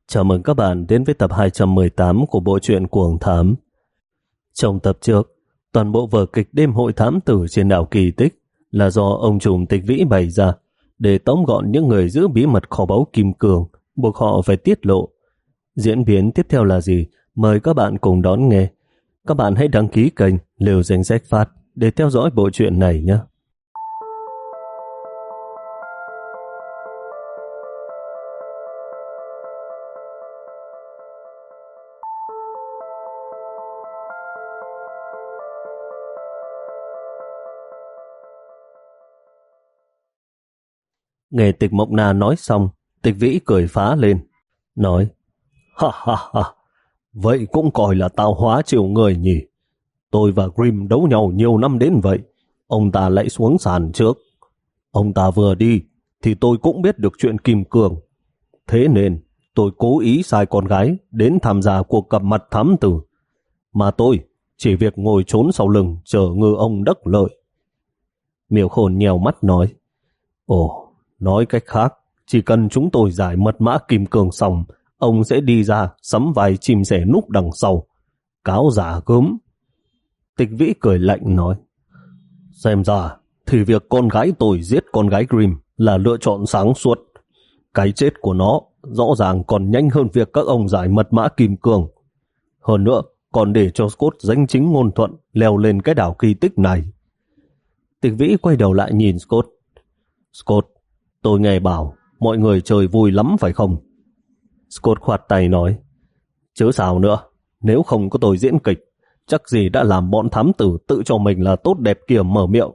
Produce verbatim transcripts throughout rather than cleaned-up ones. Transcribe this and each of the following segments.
Chào mừng các bạn đến với tập hai trăm mười tám của bộ truyện Cuồng Thám. Trong tập trước, toàn bộ vở kịch đêm hội thám tử trên đảo Kỳ Tích là do ông trùm Tịch Vĩ bày ra để tóm gọn những người giữ bí mật kho báu kim cương, buộc họ phải tiết lộ. Diễn biến tiếp theo là gì? Mời các bạn cùng đón nghe. Các bạn hãy đăng ký kênh Liều Danh Sách Phát để theo dõi bộ truyện này nhé. Nghe Tịch Mộng Na nói xong, Tịch Vĩ cười phá lên, nói: Ha ha ha, vậy cũng coi là tao hóa chiều người nhỉ. Tôi và Grim đấu nhau nhiều năm đến vậy, ông ta lại xuống sàn trước. Ông ta vừa đi thì tôi cũng biết được chuyện kim cương. Thế nên tôi cố ý sai con gái đến tham gia cuộc gặp mặt thám tử. Mà tôi chỉ việc ngồi trốn sau lưng chờ ngư ông đắc lợi. Miêu Khôn nhèo mắt nói: Ồ, nói cách khác, chỉ cần chúng tôi giải mật mã kim cương xong, ông sẽ đi ra sắm vài chim sẻ núp đằng sau. Cáo giả gớm. Tịch Vĩ cười lạnh nói: Xem ra thì việc con gái tôi giết con gái Grim là lựa chọn sáng suốt. Cái chết của nó rõ ràng còn nhanh hơn việc các ông giải mật mã kim cương. Hơn nữa, còn để cho Scott danh chính ngôn thuận leo lên cái đảo Kỳ Tích này. Tịch Vĩ quay đầu lại nhìn Scott. Scott, tôi nghe bảo mọi người chơi vui lắm phải không? Scott khoát tay nói: Chứ sao nữa, nếu không có tôi diễn kịch, chắc gì đã làm bọn thám tử tự cho mình là tốt đẹp kia mở miệng.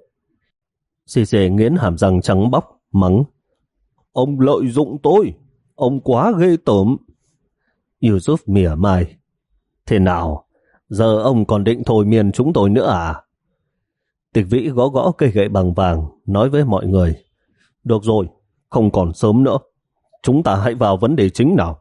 Xì xề nghiến hàm răng trắng bóc, mắng: Ông lợi dụng tôi, ông quá ghê tởm. Yusuf mỉa mai: Thế nào, giờ ông còn định thôi miên chúng tôi nữa à? Tịch Vĩ gõ gõ cây gậy bằng vàng, nói với mọi người: Được rồi, không còn sớm nữa, chúng ta hãy vào vấn đề chính nào.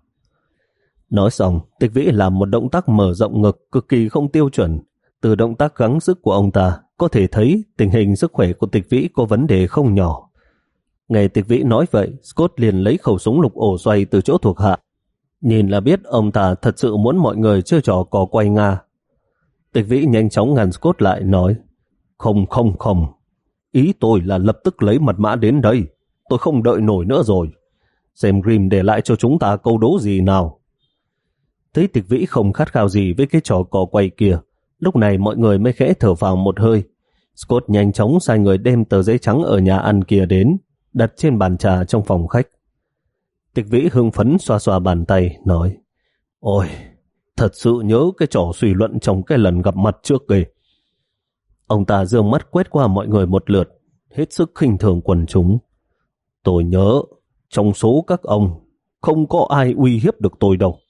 Nói xong, Tịch Vĩ làm một động tác mở rộng ngực cực kỳ không tiêu chuẩn. Từ động tác gắng sức của ông ta có thể thấy tình hình sức khỏe của Tịch Vĩ có vấn đề không nhỏ. Nghe Tịch Vĩ nói vậy, Scott liền lấy khẩu súng lục ổ xoay từ chỗ thuộc hạ. Nhìn là biết ông ta thật sự muốn mọi người chơi trò cò quay Nga. Tịch Vĩ nhanh chóng ngăn Scott lại, nói: Không không không, ý tôi là lập tức lấy mật mã đến đây. Tôi không đợi nổi nữa rồi. Xem Grim để lại cho chúng ta câu đố gì nào. Thấy Tịch Vĩ không khát khao gì với cái trò cò quay kia, lúc này mọi người mới khẽ thở phào một hơi. Scott nhanh chóng sai người đem tờ giấy trắng ở nhà ăn kia đến, đặt trên bàn trà trong phòng khách. Tịch Vĩ hưng phấn xoa xoa bàn tay, nói: Ôi, thật sự nhớ cái trò suy luận trong cái lần gặp mặt trước kìa. Ông ta dương mắt quét qua mọi người một lượt, hết sức khinh thường quần chúng. Tôi nhớ, trong số các ông, không có ai uy hiếp được tôi đâu.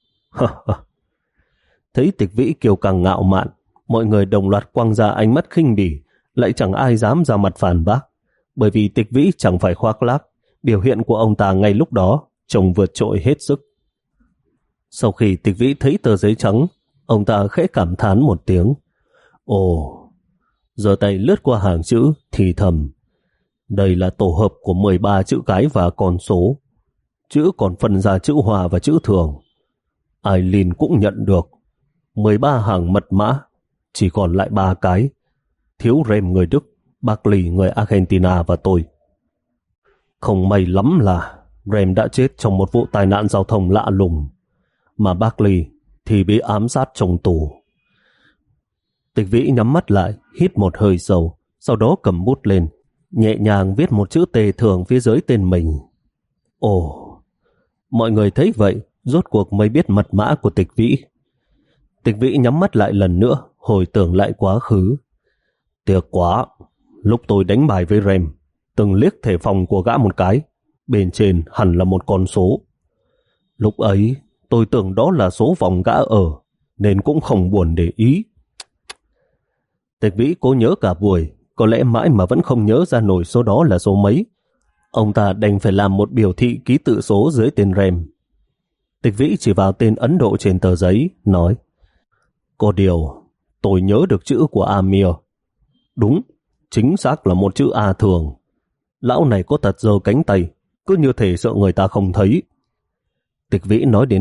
Thấy Tịch Vĩ kiêu căng ngạo mạn, mọi người đồng loạt quăng ra ánh mắt khinh bỉ, lại chẳng ai dám ra mặt phản bác, bởi vì Tịch Vĩ chẳng phải khoác lác, biểu hiện của ông ta ngay lúc đó trông vượt trội hết sức. Sau khi Tịch Vĩ thấy tờ giấy trắng, ông ta khẽ cảm thán một tiếng. Ồ, giơ tay lướt qua hàng chữ thì thầm: Đây là tổ hợp của mười ba chữ cái và con số. Chữ còn phân ra chữ hòa và chữ thường. Aileen cũng nhận được. mười ba hàng mật mã, chỉ còn lại ba cái. Thiếu Rem người Đức, Barkley người Argentina và tôi. Không may lắm là Rem đã chết trong một vụ tai nạn giao thông lạ lùng, mà Barkley thì bị ám sát trong tù. Tịch Vĩ nhắm mắt lại, hít một hơi sâu, sau đó cầm bút lên, nhẹ nhàng viết một chữ T thường phía dưới tên mình. Ồ, mọi người thấy vậy, rốt cuộc mới biết mật mã của Tịch Vĩ. Tịch Vĩ nhắm mắt lại lần nữa, hồi tưởng lại quá khứ. Tiếc quá, lúc tôi đánh bài với Rem, từng liếc thẻ phòng của gã một cái, bên trên hẳn là một con số. Lúc ấy, tôi tưởng đó là số phòng gã ở, nên cũng không buồn để ý. Tịch Vĩ cố nhớ cả buổi, có lẽ mãi mà vẫn không nhớ ra nổi số đó là số mấy. Ông ta đành phải làm một biểu thị ký tự số dưới tên Rem. Tịch Vĩ chỉ vào tên Ấn Độ trên tờ giấy, nói: Có điều, tôi nhớ được chữ của Amir. Đúng, chính xác là một chữ A thường. Lão này có tật giơ cánh tay, cứ như thể sợ người ta không thấy. Tịch Vĩ nói đến đây,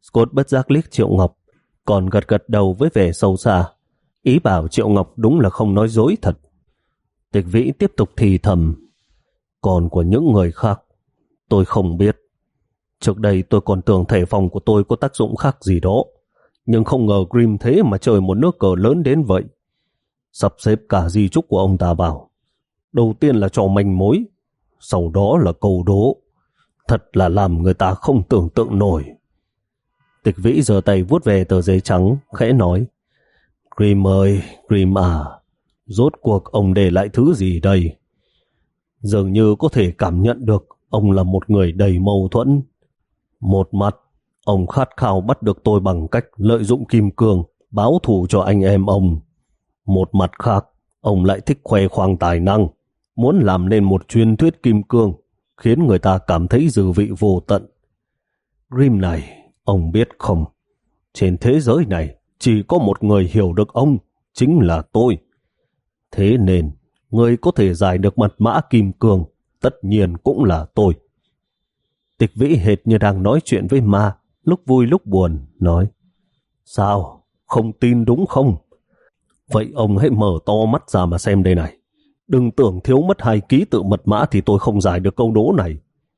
Scott bất giác liếc Triệu Ngọc, còn gật gật đầu với vẻ sâu xa, ý bảo Triệu Ngọc đúng là không nói dối thật. Tịch Vĩ tiếp tục thì thầm, còn của những người khác, tôi không biết. Trước đây tôi còn tưởng thể phòng của tôi có tác dụng khác gì đó, nhưng không ngờ Grim thế mà chơi một nước cờ lớn đến vậy. Sắp xếp cả di chúc của ông ta vào. Đầu tiên là cho manh mối, sau đó là câu đố. Thật là làm người ta không tưởng tượng nổi. Tịch Vĩ giơ tay vuốt về tờ giấy trắng, khẽ nói, Grim ơi, Grim à, rốt cuộc ông để lại thứ gì đây? Dường như có thể cảm nhận được ông là một người đầy mâu thuẫn. Một mặt, ông khát khao bắt được tôi bằng cách lợi dụng kim cương, báo thù cho anh em ông. Một mặt khác, ông lại thích khoe khoang tài năng, muốn làm nên một truyền thuyết kim cương, khiến người ta cảm thấy dư vị vô tận. Grim này, ông biết không, trên thế giới này chỉ có một người hiểu được ông, chính là tôi. Thế nên, người có thể giải được mật mã kim cương, tất nhiên cũng là tôi. Tịch Vĩ hệt như đang nói chuyện với ma, lúc vui lúc buồn, nói, sao, không tin đúng không? Vậy ông hãy mở to mắt ra mà xem đây này. Đừng tưởng thiếu mất hai ký tự mật mã thì tôi không giải được câu đố này.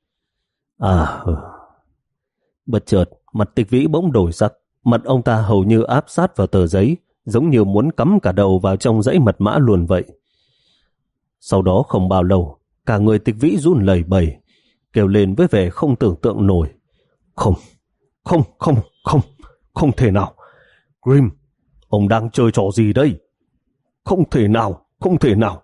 À, bất chợt, mặt Tịch Vĩ bỗng đổi sắc, mặt ông ta hầu như áp sát vào tờ giấy, giống như muốn cắm cả đầu vào trong dãy mật mã luôn vậy. Sau đó không bao lâu, cả người Tịch Vĩ run lẩy bẩy, kêu lên với vẻ không tưởng tượng nổi. Không, không, không, không, không thể nào. Grim, ông đang chơi trò gì đây? Không thể nào, không thể nào.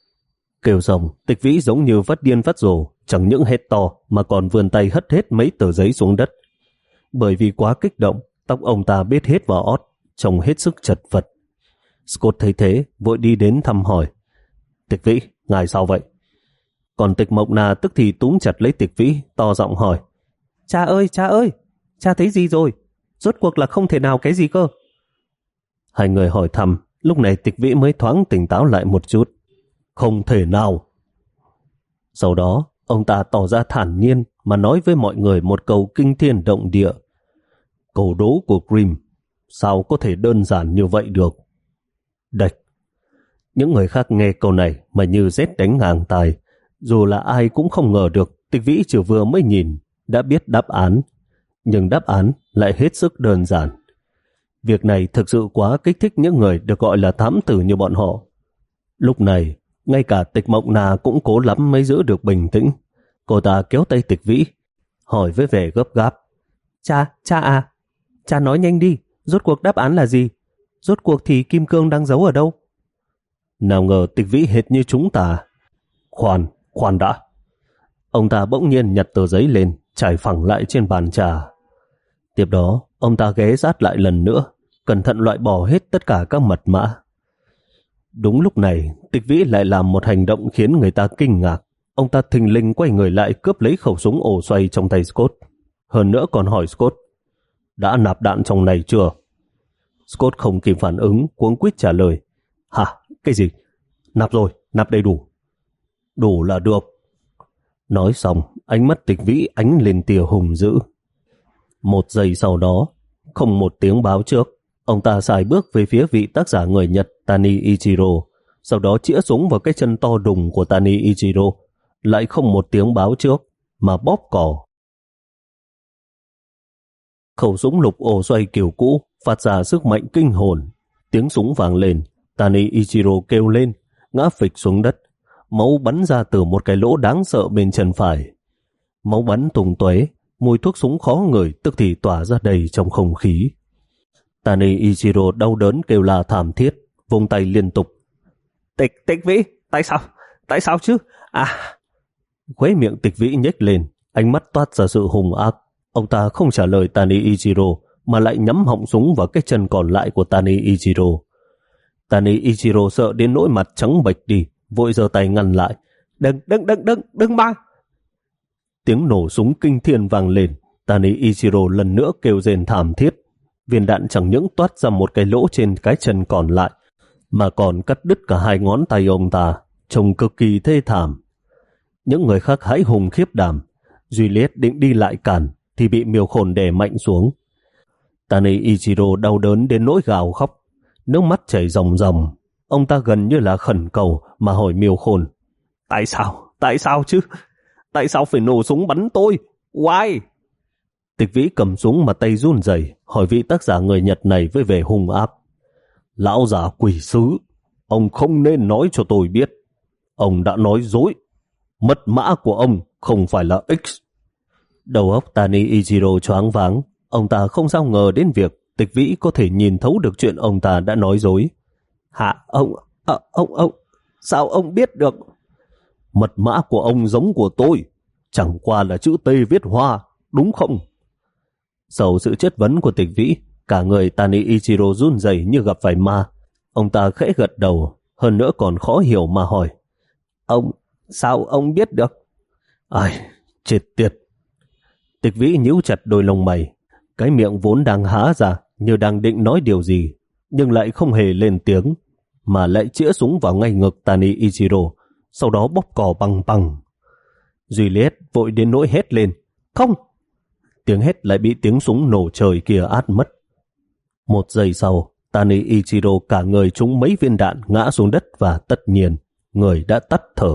Kêu xong, Tịch Vĩ giống như vắt điên vắt rồ, chẳng những hét to mà còn vươn tay hất hết mấy tờ giấy xuống đất. Bởi vì quá kích động, tóc ông ta bết hết vào ót, trông hết sức chật vật. Scott thấy thế, vội đi đến thăm hỏi. Tịch Vĩ, ngài sao vậy? Còn Tịch Mộng Na tức thì túm chặt lấy Tịch Vĩ, to giọng hỏi. Cha ơi, cha ơi, cha thấy gì rồi? Rốt cuộc là không thể nào cái gì cơ? Hai người hỏi thăm, lúc này Tịch Vĩ mới thoáng tỉnh táo lại một chút. Không thể nào. Sau đó, ông ta tỏ ra thản nhiên mà nói với mọi người một câu kinh thiên động địa. Câu đố của Grim, sao có thể đơn giản như vậy được? Đạch. Những người khác nghe câu này mà như rét đánh ngang tai, dù là ai cũng không ngờ được Tịch Vĩ chỉ vừa mới nhìn đã biết đáp án, nhưng đáp án lại hết sức đơn giản. Việc này thực sự quá kích thích những người được gọi là thám tử như bọn họ. Lúc này, ngay cả Tịch Mộng Na cũng cố lắm mới giữ được bình tĩnh. Cô ta kéo tay Tịch Vĩ, hỏi với vẻ gấp gáp. Cha, cha à, cha nói nhanh đi, rốt cuộc đáp án là gì? Rốt cuộc thì kim cương đang giấu ở đâu? Nào ngờ Tịch Vĩ hệt như chúng ta. Khoan, khoan đã. Ông ta bỗng nhiên nhặt tờ giấy lên, trải phẳng lại trên bàn trà. Tiếp đó, ông ta ghé sát lại lần nữa, cẩn thận loại bỏ hết tất cả các mật mã. Đúng lúc này, Tịch Vĩ lại làm một hành động khiến người ta kinh ngạc. Ông ta thình lình quay người lại cướp lấy khẩu súng ổ xoay trong tay Scott. Hơn nữa còn hỏi Scott, đã nạp đạn trong này chưa? Scott không kịp phản ứng, cuống quýt trả lời, hả, cái gì? Nạp rồi, nạp đầy đủ. Đủ là được. Nói xong, ánh mắt Tịch Vĩ ánh lên tia hùng dữ. Một giây sau đó, không một tiếng báo trước, ông ta sải bước về phía vị tác giả người Nhật Tani Ichiro, sau đó chĩa súng vào cái chân to đùng của Tani Ichiro, lại không một tiếng báo trước, mà bóp cò. Khẩu súng lục ổ xoay kiểu cũ phát ra sức mạnh kinh hồn. Tiếng súng vang lên, Tani Ichiro kêu lên, ngã phịch xuống đất, máu bắn ra từ một cái lỗ đáng sợ bên chân phải. Máu bắn tung tóe, mùi thuốc súng khó ngửi tức thì tỏa ra đầy trong không khí. Tani Ichiro đau đớn kêu la thảm thiết, vung tay liên tục. Tịch, Tịch Vĩ, tại sao? Tại sao chứ? À! Khóe miệng Tịch Vĩ nhếch lên, ánh mắt toát ra sự hung ác. Ông ta không trả lời Tani Ichiro, mà lại nhắm họng súng vào cái chân còn lại của Tani Ichiro. Tani Ichiro sợ đến nỗi mặt trắng bệch đi, vội giơ tay ngăn lại. Đừng, đừng, đừng, đừng, đừng mà! Tiếng nổ súng kinh thiên vang lên, Tani Ichiro lần nữa kêu rên thảm thiết. Viên đạn chẳng những toát ra một cái lỗ trên cái chân còn lại, mà còn cắt đứt cả hai ngón tay ông ta, trông cực kỳ thê thảm. Những người khác hãi hùng khiếp đảm. Juliet định đi lại cản, thì bị Miêu Khôn đè mạnh xuống. Tani Ichiro đau đớn đến nỗi gào khóc, nước mắt chảy ròng ròng. Ông ta gần như là khẩn cầu mà hỏi Miêu Khôn: Tại sao? Tại sao chứ? Tại sao phải nổ súng bắn tôi? Why? Tịch Vĩ cầm súng mà tay run rẩy hỏi vị tác giả người Nhật này với vẻ hung ác: Lão già quỷ sứ, ông không nên nói cho tôi biết. Ông đã nói dối. Mật mã của ông không phải là X. Đầu óc Tani Ichiro choáng váng. Ông ta không sao ngờ đến việc Tịch Vĩ có thể nhìn thấu được chuyện ông ta đã nói dối. Hả? Ông, à, ông, ông, sao ông biết được? Mật mã của ông giống của tôi, chẳng qua là chữ T viết hoa, đúng không? Sau sự chất vấn của Tịch Vĩ, cả người Tani Ichiro run rẩy như gặp phải ma. Ông ta khẽ gật đầu, hơn nữa còn khó hiểu mà hỏi: Ông, sao ông biết được? Ai, chết tiệt. Tịch Vĩ nhíu chặt đôi lông mày, cái miệng vốn đang há ra như đang định nói điều gì, nhưng lại không hề lên tiếng, mà lại chĩa súng vào ngay ngực Tani Ichiro, sau đó bóp cò bằng bằng. Juliet vội đến nỗi hét lên: Không! Tiếng hét lại bị tiếng súng nổ trời kia át mất. Một giây sau, Tani Ichiro cả người trúng mấy viên đạn ngã xuống đất và tất nhiên, người đã tắt thở.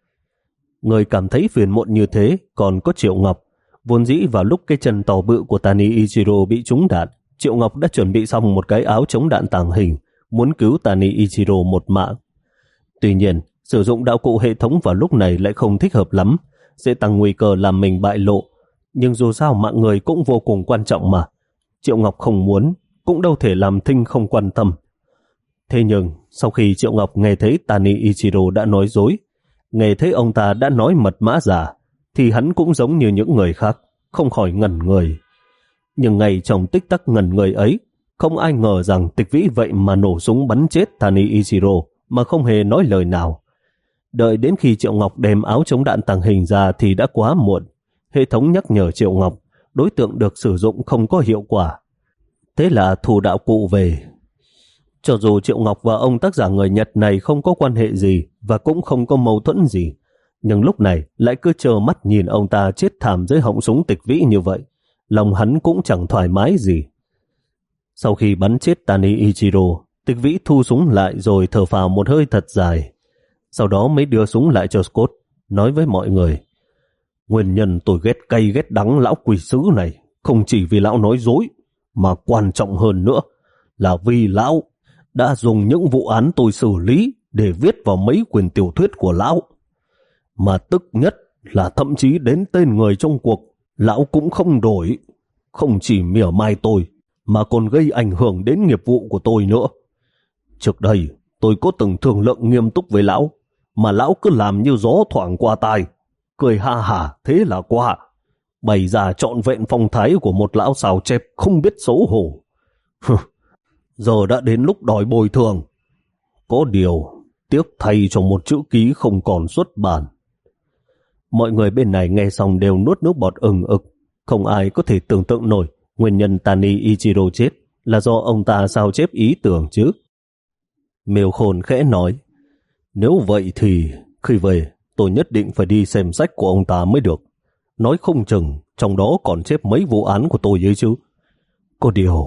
Người cảm thấy phiền muộn như thế còn có Triệu Ngọc. Vốn dĩ vào lúc cái chân to bự của Tani Ichiro bị trúng đạn, Triệu Ngọc đã chuẩn bị xong một cái áo chống đạn tàng hình, muốn cứu Tani Ichiro một mạng. Tuy nhiên, sử dụng đạo cụ hệ thống vào lúc này lại không thích hợp lắm, sẽ tăng nguy cơ làm mình bại lộ. Nhưng dù sao mạng người cũng vô cùng quan trọng mà. Triệu Ngọc không muốn, cũng đâu thể làm thinh không quan tâm. Thế nhưng, sau khi Triệu Ngọc nghe thấy Tani Ichiro đã nói dối, nghe thấy ông ta đã nói mật mã giả, thì hắn cũng giống như những người khác, không khỏi ngẩn người. Nhưng ngay trong tích tắc ngẩn người ấy, không ai ngờ rằng Tịch Vĩ vậy mà nổ súng bắn chết Tani Ichiro mà không hề nói lời nào. Đợi đến khi Triệu Ngọc đem áo chống đạn tàng hình ra thì đã quá muộn. Hệ thống nhắc nhở Triệu Ngọc, đối tượng được sử dụng không có hiệu quả. Thế là thu đạo cụ về. Cho dù Triệu Ngọc và ông tác giả người Nhật này không có quan hệ gì và cũng không có mâu thuẫn gì, nhưng lúc này lại cứ trơ mắt nhìn ông ta chết thảm dưới họng súng Tịch Vĩ như vậy, lòng hắn cũng chẳng thoải mái gì. Sau khi bắn chết Tani Ichiro, Tịch Vĩ thu súng lại rồi thở phào một hơi thật dài. Sau đó mới đưa súng lại cho Scott, nói với mọi người: Nguyên nhân tôi ghét cay ghét đắng lão quỷ sứ này không chỉ vì lão nói dối, mà quan trọng hơn nữa là vì lão đã dùng những vụ án tôi xử lý để viết vào mấy quyển tiểu thuyết của lão. Mà tức nhất là thậm chí đến tên người trong cuộc lão cũng không đổi. Không chỉ mỉa mai tôi mà còn gây ảnh hưởng đến nghiệp vụ của tôi nữa. Trước đây tôi có từng thương lượng nghiêm túc với lão, mà lão cứ làm như gió thoảng qua tai, cười ha hả thế là qua, bày ra trọn vẹn phong thái của một lão xào chép không biết xấu hổ. Giờ đã đến lúc đòi bồi thường. Có điều tiếc thay cho một chữ ký không còn xuất bản. Mọi người bên này nghe xong đều nuốt nước bọt ừng ực. Không ai có thể tưởng tượng nổi nguyên nhân Tani Ichiro chết là do ông ta sao chép ý tưởng chứ. Miêu Khôn khẽ nói: Nếu vậy thì khi về tôi nhất định phải đi xem sách của ông ta mới được. Nói không chừng trong đó còn chép mấy vụ án của tôi ấy chứ. Có điều...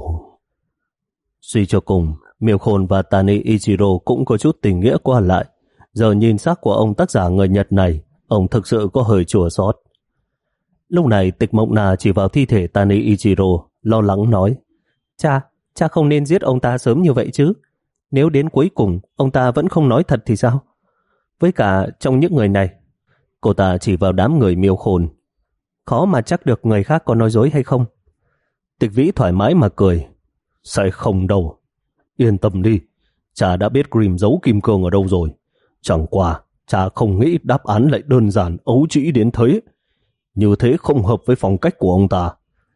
Suy cho cùng, Miêu Khôn và Tani Ichiro cũng có chút tình nghĩa qua lại. Giờ nhìn xác của ông tác giả người Nhật này, ông thực sự có hơi chua xót. Lúc này Tịch Mộng Na chỉ vào thi thể Tani Ichiro, lo lắng nói: Cha, cha không nên giết ông ta sớm như vậy chứ. Nếu đến cuối cùng ông ta vẫn không nói thật thì sao? Với cả trong những người này, cô ta chỉ vào đám người Miêu Khôn, khó mà chắc được người khác có nói dối hay không. Tịch Vĩ thoải mái mà cười: Sẽ không đâu. Yên tâm đi, cha đã biết Grimm giấu kim cương ở đâu rồi. Chẳng qua cha không nghĩ đáp án lại đơn giản ấu trĩ đến thế. Như thế không hợp với phong cách của ông ta.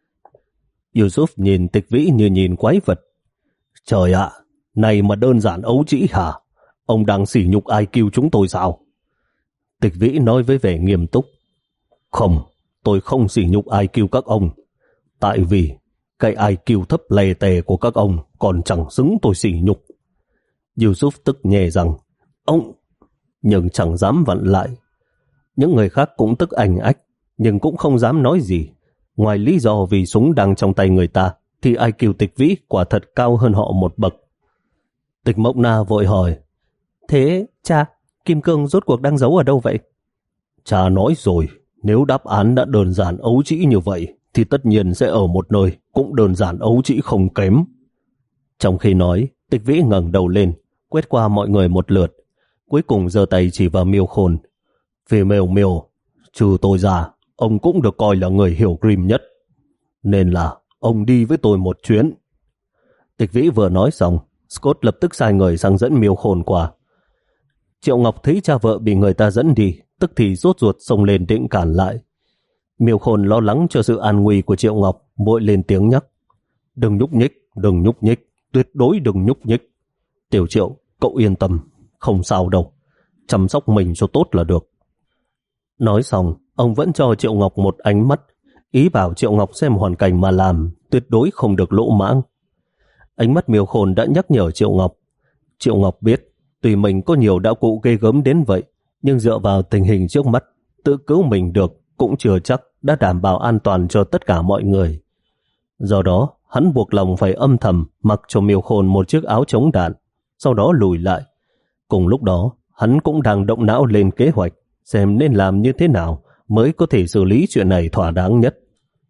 Yusuf nhìn Tịch Vĩ như nhìn quái vật. Trời ạ, này mà đơn giản ấu trĩ hả? Ông đang sỉ nhục i kiu chúng tôi sao? Tịch Vĩ nói với vẻ nghiêm túc: Không, tôi không sỉ nhục i kiu các ông. Tại vì cái i kiu thấp lè tè của các ông còn chẳng xứng tôi sỉ nhục. Yusuf tức nhè rằng: Ông... Nhưng chẳng dám vặn lại. Những người khác cũng tức ảnh ách, nhưng cũng không dám nói gì. Ngoài lý do vì súng đang trong tay người ta, thì i kiu Tịch Vĩ quả thật cao hơn họ một bậc. Tịch Mộng Na vội hỏi, thế cha, kim cương rốt cuộc đang giấu ở đâu vậy? Cha nói rồi, nếu đáp án đã đơn giản ấu trĩ như vậy thì tất nhiên sẽ ở một nơi cũng đơn giản ấu trĩ không kém. Trong khi nói, Tịch Vĩ ngẩng đầu lên, quét qua mọi người một lượt, cuối cùng giơ tay chỉ vào Miêu Khôn. Vì Miêu Miêu, trừ tôi ra, ông cũng được coi là người hiểu Grimm nhất, nên là ông đi với tôi một chuyến. Tịch Vĩ vừa nói xong, Scott lập tức sai người sang dẫn Miêu Khôn qua. Triệu Ngọc thấy cha vợ bị người ta dẫn đi, tức thì rốt ruột xông lên định cản lại. Miêu Khôn lo lắng cho sự an nguy của Triệu Ngọc, vội lên tiếng nhắc, đừng nhúc nhích, đừng nhúc nhích, tuyệt đối đừng nhúc nhích. Tiểu Triệu, cậu yên tâm, không sao đâu, chăm sóc mình cho tốt là được. Nói xong, ông vẫn cho Triệu Ngọc một ánh mắt, ý bảo Triệu Ngọc xem hoàn cảnh mà làm, tuyệt đối không được lỗ mãng. Ánh mắt Miêu Khôn đã nhắc nhở Triệu Ngọc. Triệu Ngọc biết, tuy mình có nhiều đạo cụ ghê gớm đến vậy, nhưng dựa vào tình hình trước mắt, tự cứu mình được cũng chưa chắc đã đảm bảo an toàn cho tất cả mọi người. Do đó, hắn buộc lòng phải âm thầm mặc cho Miêu Khôn một chiếc áo chống đạn, sau đó lùi lại. Cùng lúc đó, hắn cũng đang động não lên kế hoạch, xem nên làm như thế nào mới có thể xử lý chuyện này thỏa đáng nhất.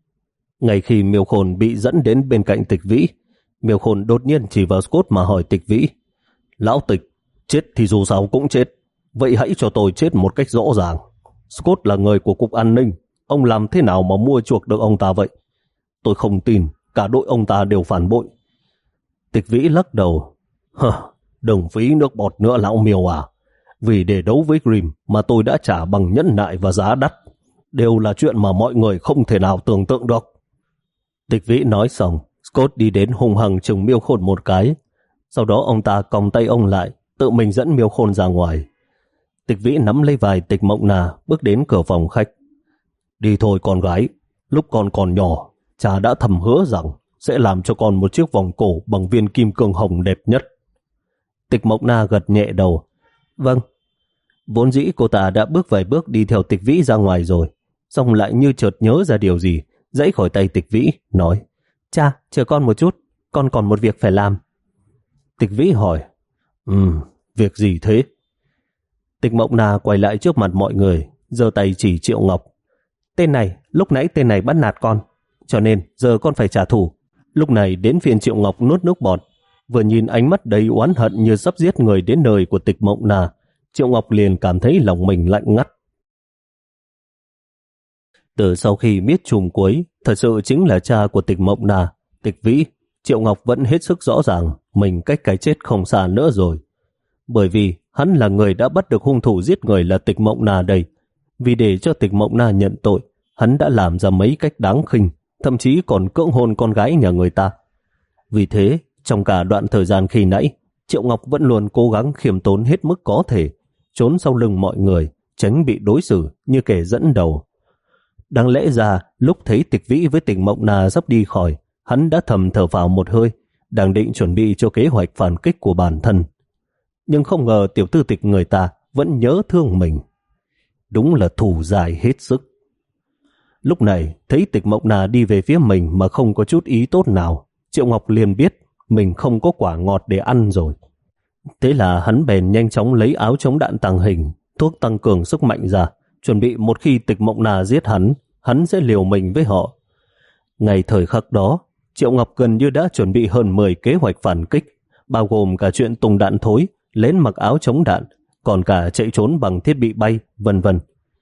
Ngay khi Miêu Khôn bị dẫn đến bên cạnh Tịch Vĩ, Miêu Khôn đột nhiên chỉ vào Scott mà hỏi Tịch Vĩ, lão Tịch, chết thì dù sao cũng chết, vậy hãy cho tôi chết một cách rõ ràng. Scott là người của Cục An ninh, ông làm thế nào mà mua chuộc được ông ta vậy? Tôi không tin cả đội ông ta đều phản bội. Tịch Vĩ lắc đầu, hờ, đừng phí nước bọt nữa lão Miêu à, vì để đấu với Grimm mà tôi đã trả bằng nhẫn nại và giá đắt, đều là chuyện mà mọi người không thể nào tưởng tượng được. Tịch Vĩ nói xong, Scott đi đến hung hăng chừng Miêu Khôn một cái, sau đó ông ta còng tay ông lại, tự mình dẫn Miêu Khôn ra ngoài. Tịch Vĩ nắm lấy vai Tịch Mộng Na bước đến cửa phòng khách. Đi thôi con gái, lúc con còn nhỏ, cha đã thầm hứa rằng sẽ làm cho con một chiếc vòng cổ bằng viên kim cương hồng đẹp nhất. Tịch Mộng Na gật nhẹ đầu. Vâng. Vốn dĩ cô ta đã bước vài bước đi theo Tịch Vĩ ra ngoài rồi, xong lại như chợt nhớ ra điều gì, giãy khỏi tay Tịch Vĩ, nói, cha, chờ con một chút, con còn một việc phải làm. Tịch Vĩ hỏi, Ừm, việc gì thế? Tịch Mộng Na quay lại trước mặt mọi người, giơ tay chỉ Triệu Ngọc. Tên này, lúc nãy tên này bắt nạt con, cho nên giờ con phải trả thù. Lúc này đến phiên Triệu Ngọc nuốt nước bọt, vừa nhìn ánh mắt đầy oán hận như sắp giết người đến nơi của Tịch Mộng Na, Triệu Ngọc liền cảm thấy lòng mình lạnh ngắt. Từ sau khi biết chùm cuối thật sự chính là cha của Tịch Mộng Na, Tịch Vĩ, Triệu Ngọc vẫn hết sức rõ ràng mình cách cái chết không xa nữa rồi. Bởi vì hắn là người đã bắt được hung thủ giết người là Tịch Mộng Na đây. Vì để cho Tịch Mộng Na nhận tội, hắn đã làm ra mấy cách đáng khinh, thậm chí còn cưỡng hôn con gái nhà người ta. Vì thế, trong cả đoạn thời gian khi nãy, Triệu Ngọc vẫn luôn cố gắng khiêm tốn hết mức có thể, trốn sau lưng mọi người, tránh bị đối xử như kẻ dẫn đầu. Đáng lẽ ra, lúc thấy Tịch Vĩ với Tịch Mộng Na sắp đi khỏi, hắn đã thầm thở phào một hơi, đang định chuẩn bị cho kế hoạch phản kích của bản thân. Nhưng không ngờ tiểu tư Tịch người ta vẫn nhớ thương mình. Đúng là thù dài hết sức. Lúc này, thấy Tịch Mộng Na đi về phía mình mà không có chút ý tốt nào, Triệu Ngọc liền biết mình không có quả ngọt để ăn rồi. Thế là hắn bèn nhanh chóng lấy áo chống đạn tàng hình, thuốc tăng cường sức mạnh ra, chuẩn bị một khi Tịch Mộng Na giết hắn, hắn sẽ liều mình với họ. Ngày thời khắc đó, Triệu Ngọc gần như đã chuẩn bị hơn mười kế hoạch phản kích, bao gồm cả chuyện tung đạn thối, lén mặc áo chống đạn, còn cả chạy trốn bằng thiết bị bay, vân vân.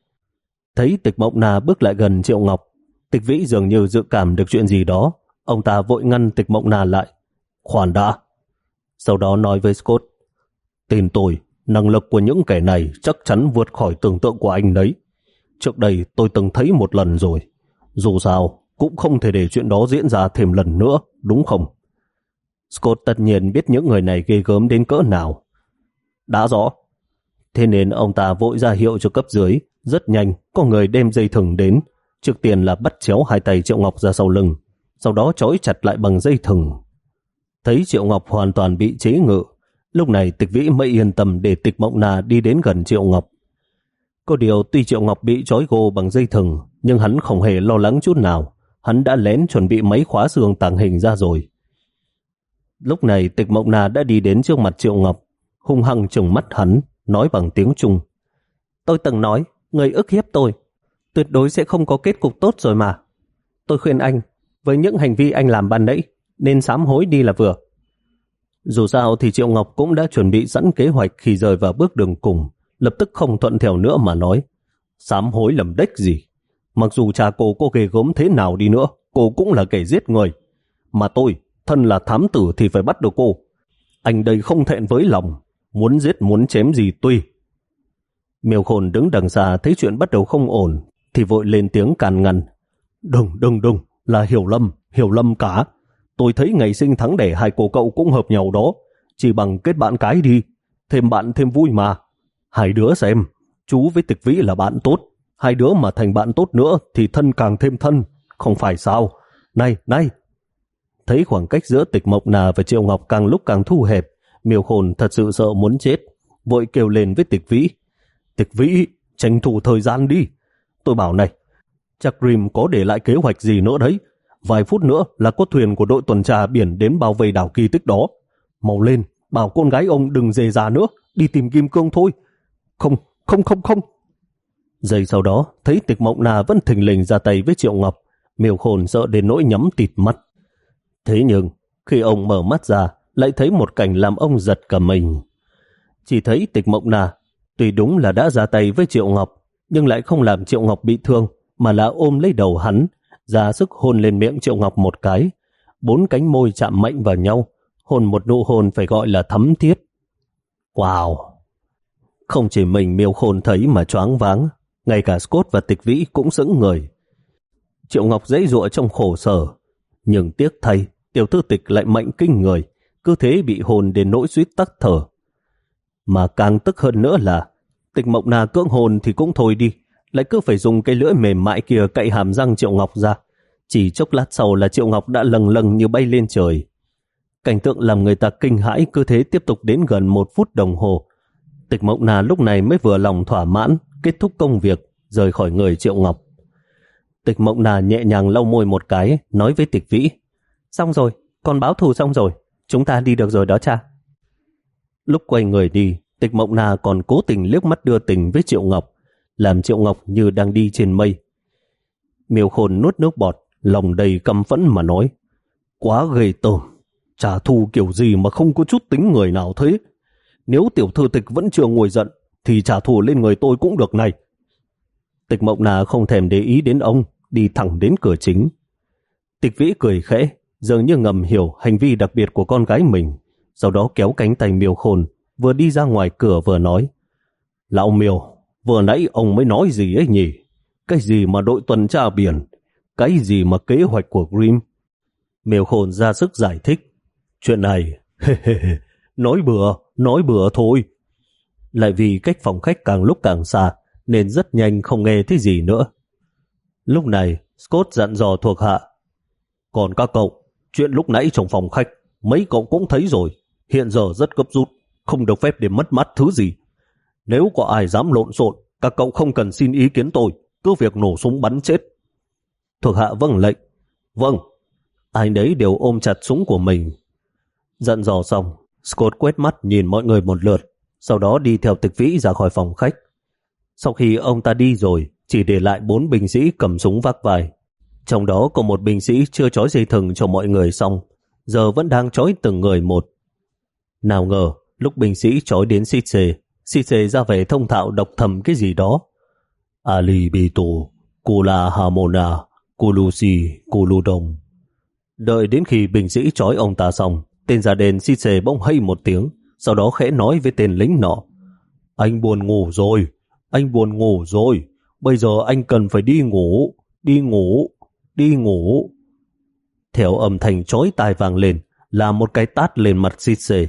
Thấy Tịch Mộng Na bước lại gần Triệu Ngọc, Tịch Vĩ dường như dự cảm được chuyện gì đó, ông ta vội ngăn Tịch Mộng Na lại. Khoan đã. Sau đó nói với Scott, tin tôi, năng lực của những kẻ này chắc chắn vượt khỏi tưởng tượng của anh đấy. Trước đây tôi từng thấy một lần rồi. Dù sao, cũng không thể để chuyện đó diễn ra thêm lần nữa, đúng không? Scott tất nhiên biết những người này ghê gớm đến cỡ nào. Đã rõ. Thế nên ông ta vội ra hiệu cho cấp dưới. Rất nhanh, có người đem dây thừng đến. Trước tiên là bắt chéo hai tay Triệu Ngọc ra sau lưng, sau đó trói chặt lại bằng dây thừng. Thấy Triệu Ngọc hoàn toàn bị chế ngự, lúc này Tịch Vĩ mới yên tâm để Tịch Mộng Na đi đến gần Triệu Ngọc. Có điều tuy Triệu Ngọc bị trói gô bằng dây thừng, nhưng hắn không hề lo lắng chút nào. hắn đã lén chuẩn bị máy khóa xương tàng hình ra rồi. Lúc này Tịch Mộng Na đã đi đến trước mặt Triệu Ngọc, hung hăng trừng mắt hắn, nói bằng tiếng Trung. Tôi từng nói, người ức hiếp tôi, tuyệt đối sẽ không có kết cục tốt rồi mà. Tôi khuyên anh, với những hành vi anh làm ban nãy, nên sám hối đi là vừa. Dù sao thì Triệu Ngọc cũng đã chuẩn bị sẵn kế hoạch khi rời vào bước đường cùng, lập tức không thuận theo nữa mà nói, sám hối lầm đếch gì. Mặc dù cha cô có ghê gớm thế nào đi nữa, cô cũng là kẻ giết người. Mà tôi, thân là thám tử thì phải bắt được cô. Anh đây không thẹn với lòng, muốn giết muốn chém gì tùy. Miêu Khôn đứng đằng xa thấy chuyện bắt đầu không ổn, thì vội lên tiếng can ngăn. Đừng, đừng, đừng, là hiểu lầm, hiểu lầm cả. Tôi thấy ngày sinh tháng đẻ hai cô cậu cũng hợp nhau đó, chỉ bằng kết bạn cái đi, thêm bạn thêm vui mà. Hai đứa xem, chú với Tịch Vĩ là bạn tốt, hai đứa mà thành bạn tốt nữa thì thân càng thêm thân, không phải sao? Này, này! Thấy khoảng cách giữa Tịch Mộng Na và Triệu Ngọc càng lúc càng thu hẹp, Miêu Khôn thật sự sợ muốn chết, vội kêu lên với Tịch Vĩ. Tịch Vĩ, tranh thủ thời gian đi. Tôi bảo này, chắc Grim có để lại kế hoạch gì nữa đấy. Vài phút nữa là có thuyền của đội tuần tra biển đến bao vây đảo kỳ tích đó. Mau lên, bảo con gái ông đừng dề già nữa, đi tìm kim cương thôi. Không, không, không, không. Giây sau đó, thấy Tịch Mộng Na vẫn thình lình ra tay với Triệu Ngọc, Miêu Khôn sợ đến nỗi nhắm tịt mắt. Thế nhưng, khi ông mở mắt ra, lại thấy một cảnh làm ông giật cả mình. Chỉ thấy Tịch Mộng Na, tuy đúng là đã ra tay với Triệu Ngọc, nhưng lại không làm Triệu Ngọc bị thương, mà là ôm lấy đầu hắn, ra sức hôn lên miệng Triệu Ngọc một cái. Bốn cánh môi chạm mạnh vào nhau, hôn một nụ hôn phải gọi là thấm thiết. Wow! Không chỉ mình Miêu Khôn thấy mà choáng váng, ngay cả Scott và Tịch Vĩ cũng sững người. Triệu Ngọc giãy giụa trong khổ sở, nhưng tiếc thay, tiểu thư Tịch lại mạnh kinh người, cứ thế bị hôn đến nỗi suýt tắc thở. Mà càng tức hơn nữa là Tịch Mộng Na cưỡng hôn thì cũng thôi đi, lại cứ phải dùng cái lưỡi mềm mại kia cạy hàm răng Triệu Ngọc ra. Chỉ chốc lát sau là Triệu Ngọc đã lâng lâng như bay lên trời. Cảnh tượng làm người ta kinh hãi cứ thế tiếp tục đến gần một phút đồng hồ. Tịch Mộng Na lúc này mới vừa lòng thỏa mãn, kết thúc công việc, rời khỏi người Triệu Ngọc. Tịch Mộng Na nhẹ nhàng lau môi một cái, nói với Tịch Vĩ, xong rồi, con báo thù xong rồi, chúng ta đi được rồi đó cha. Lúc quay người đi, Tịch Mộng Na còn cố tình liếc mắt đưa tình với Triệu Ngọc, làm Triệu Ngọc như đang đi trên mây. Miêu Khôn nuốt nước bọt, lòng đầy căm phẫn mà nói, quá ghê tởm, trả thù kiểu gì mà không có chút tính người nào thế. Nếu tiểu thư Tịch vẫn chưa nguôi giận, thì trả thù lên người tôi cũng được này. Tịch Mộng Na không thèm để ý đến ông, đi thẳng đến cửa chính. Tịch Vĩ cười khẽ, dường như ngầm hiểu hành vi đặc biệt của con gái mình, sau đó kéo cánh tay Miêu Khôn, vừa đi ra ngoài cửa vừa nói, lão Miêu, vừa nãy ông mới nói gì ấy nhỉ? Cái gì mà đội tuần tra biển? Cái gì mà kế hoạch của Grim? Miêu Khôn ra sức giải thích, chuyện này, nói bừa, nói bừa thôi. Lại vì cách phòng khách càng lúc càng xa, nên rất nhanh không nghe thấy gì nữa. Lúc này, Scott dặn dò thuộc hạ, còn các cậu, chuyện lúc nãy trong phòng khách, mấy cậu cũng thấy rồi, hiện giờ rất gấp rút, không được phép để mất mát thứ gì. Nếu có ai dám lộn xộn, các cậu không cần xin ý kiến tôi, cứ việc nổ súng bắn chết. Thuộc hạ vâng lệnh. Vâng. Ai nấy đều ôm chặt súng của mình. Dặn dò xong, Scott quét mắt nhìn mọi người một lượt, sau đó đi theo Tịch Vĩ ra khỏi phòng khách. Sau khi ông ta đi rồi, chỉ để lại bốn binh sĩ cầm súng vác vai. Trong đó có một binh sĩ chưa trói dây thừng cho mọi người xong, giờ vẫn đang trói từng người một. Nào ngờ, lúc binh sĩ trói đến Sitze, Sitze ra vẻ thông thạo đọc thầm cái gì đó. Ali Bito, Kula Hamona, Kulusi, Kuludong. Đợi đến khi binh sĩ trói ông ta xong, tên da đen Sitze bỗng hay một tiếng, sau đó khẽ nói với tên lính nọ, anh buồn ngủ rồi, anh buồn ngủ rồi, bây giờ anh cần phải đi ngủ, đi ngủ, đi ngủ. Theo âm thanh chói tai vang lên, là một cái tát lên mặt Sitze.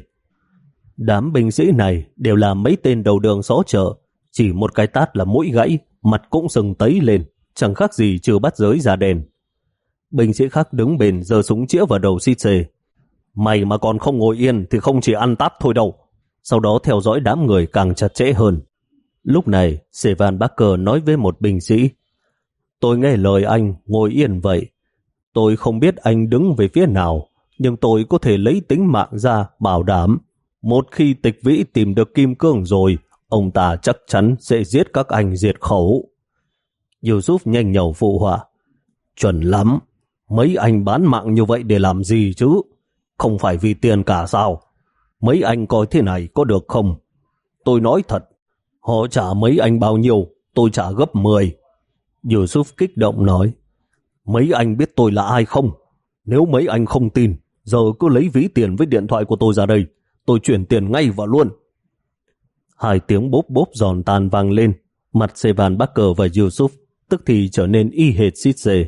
Đám binh sĩ này đều là mấy tên đầu đường xó chợ, chỉ một cái tát là mũi gãy, mặt cũng sừng tấy lên, chẳng khác gì chưa bắt giới da đen. Binh sĩ khác đứng bên giơ súng chĩa vào đầu Sitze. Mày mà còn không ngồi yên thì không chỉ ăn tát thôi đâu. Sau đó theo dõi đám người càng chặt chẽ hơn. Lúc này, Sevan Barker nói với một binh sĩ, tôi nghe lời anh, ngồi yên vậy. Tôi không biết anh đứng về phía nào, nhưng tôi có thể lấy tính mạng ra bảo đảm. Một khi Tịch Vĩ tìm được kim cương rồi, ông ta chắc chắn sẽ giết các anh diệt khẩu. Yusuf nhanh nhẩu phụ họa. Chuẩn lắm, mấy anh bán mạng như vậy để làm gì chứ? Không phải vì tiền cả sao? Mấy anh coi thế này có được không? Tôi nói thật, họ trả mấy anh bao nhiêu, tôi trả gấp mười. Yusuf kích động nói. Mấy anh biết tôi là ai không? Nếu mấy anh không tin, giờ cứ lấy ví tiền với điện thoại của tôi ra đây. Tôi chuyển tiền ngay và luôn. Hai tiếng bốp bốp giòn tan vang lên. Mặt Sevan Barker và Yusuf tức thì trở nên y hệt Sitze.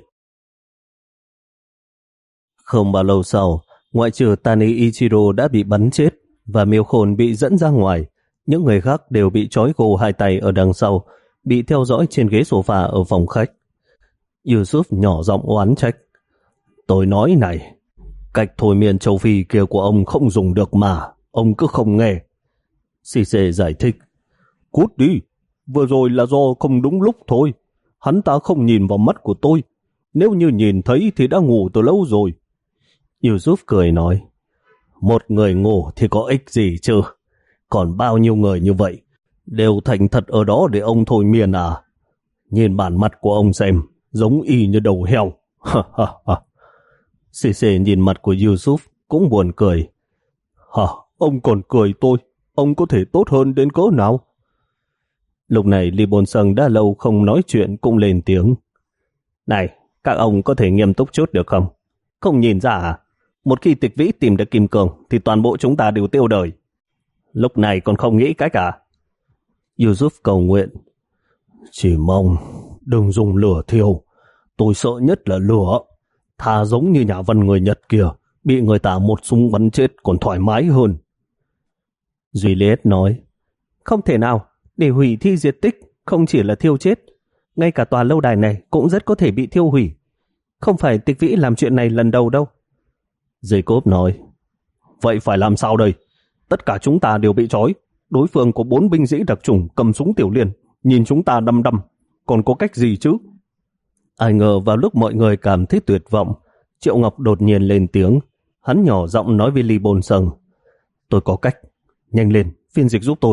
Không bao lâu sau, ngoại trừ Tani Ichiro đã bị bắn chết và Miêu Khôn bị dẫn ra ngoài. Những người khác đều bị trói gô hai tay ở đằng sau, bị theo dõi trên ghế sofa ở phòng khách. Yusuf nhỏ giọng oán trách. Tôi nói này, cách thôi miên châu Phi kia của ông không dùng được mà, ông cứ không nghe. Sise giải thích. Cút đi, vừa rồi là do không đúng lúc thôi. Hắn ta không nhìn vào mắt của tôi. Nếu như nhìn thấy thì đã ngủ từ lâu rồi. Yusuf cười nói. Một người ngủ thì có ích gì chứ? Còn bao nhiêu người như vậy đều thành thật ở đó để ông thôi miên à? Nhìn bản mặt của ông xem, giống y như đầu heo. Ha ha ha. Sise nhìn mặt của Yusuf cũng buồn cười. Hả, ông còn cười tôi, ông có thể tốt hơn đến cỡ nào? Lúc này Lee Bôn Sung đã lâu không nói chuyện cũng lên tiếng. Này, các ông có thể nghiêm túc chút được không? Không nhìn ra à? Một khi Tịch Vĩ tìm được kim cương thì toàn bộ chúng ta đều tiêu đời. Lúc này còn không nghĩ cách à? Yusuf cầu nguyện. Chỉ mong đừng dùng lửa thiêu. Tôi sợ nhất là lửa. Thà giống như nhà văn người Nhật kia, bị người ta một súng bắn chết còn thoải mái hơn. Juliet nói. Không thể nào, để hủy thi diệt tích không chỉ là thiêu chết, ngay cả tòa lâu đài này cũng rất có thể bị thiêu hủy. Không phải Tịch Vĩ làm chuyện này lần đầu đâu. Jacob nói. Vậy phải làm sao đây? Tất cả chúng ta đều bị trói. Đối phương có bốn binh sĩ đặc chủng cầm súng tiểu liên, nhìn chúng ta đăm đăm. Còn có cách gì chứ? Ai ngờ vào lúc mọi người cảm thấy tuyệt vọng, Triệu Ngọc đột nhiên lên tiếng. Hắn nhỏ giọng nói với Lee Bôn Sung. Tôi có cách. Nhanh lên, phiên dịch giúp tôi.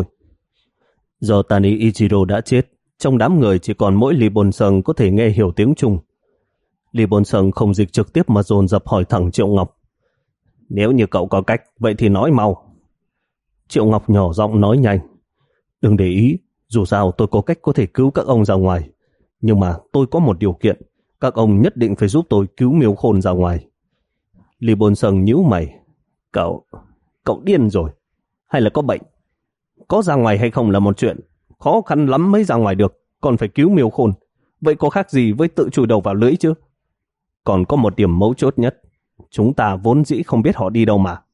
Do Tani Ichiro đã chết, trong đám người chỉ còn mỗi Lee Bôn Sung có thể nghe hiểu tiếng Trung. Lee Bôn Sung không dịch trực tiếp mà dồn dập hỏi thẳng Triệu Ngọc. Nếu như cậu có cách, vậy thì nói mau. Triệu Ngọc nhỏ giọng nói nhanh. Đừng để ý, dù sao tôi có cách có thể cứu các ông ra ngoài. Nhưng mà tôi có một điều kiện, các ông nhất định phải giúp tôi cứu Miêu Khôn ra ngoài. Lee Bôn Sung nhíu mày. Cậu, cậu điên rồi, hay là có bệnh? Có ra ngoài hay không là một chuyện, khó khăn lắm mới ra ngoài được, còn phải cứu Miêu Khôn. Vậy có khác gì với tự chùi đầu vào lưỡi chứ? Còn có một điểm mấu chốt nhất, chúng ta vốn dĩ không biết họ đi đâu mà.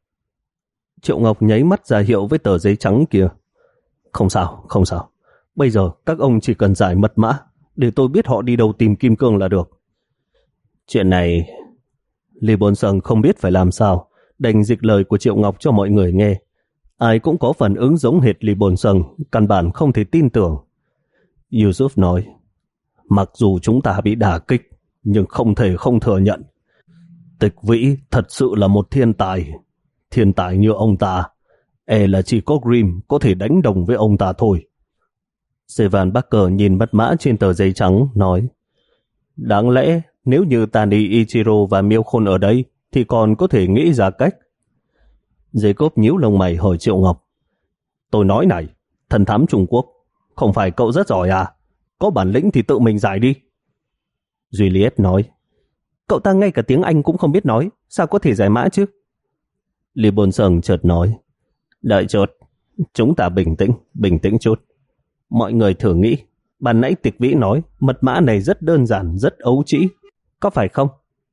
Triệu Ngọc nháy mắt ra hiệu với tờ giấy trắng kia. Không sao, không sao. Bây giờ các ông chỉ cần giải mật mã để tôi biết họ đi đâu tìm kim cương là được. Chuyện này... Lee Bôn Sung không biết phải làm sao, đành dịch lời của Triệu Ngọc cho mọi người nghe. Ai cũng có phản ứng giống hệt Lee Bôn Sung, căn bản không thể tin tưởng. Yusuf nói, mặc dù chúng ta bị đả kích, nhưng không thể không thừa nhận. Tịch Vĩ thật sự là một thiên tài. Thiên tài như ông ta, e là chỉ có Grimm có thể đánh đồng với ông ta thôi. Sevan Barker nhìn mật mã trên tờ giấy trắng, nói, đáng lẽ nếu như Tani Ichiro và Miêu Khôn ở đây, thì còn có thể nghĩ ra cách. Jacob nhíu lông mày hỏi Triệu Ngọc. Tôi nói này, thần thám Trung Quốc, không phải cậu rất giỏi à? Có bản lĩnh thì tự mình giải đi. Juliet nói, cậu ta ngay cả tiếng Anh cũng không biết nói, sao có thể giải mã chứ? Lee Bôn Sung chợt nói, đợi chút, chúng ta bình tĩnh, bình tĩnh chút. Mọi người thử nghĩ, ban nãy Tịch Vĩ nói mật mã này rất đơn giản, rất ấu trĩ, có phải không?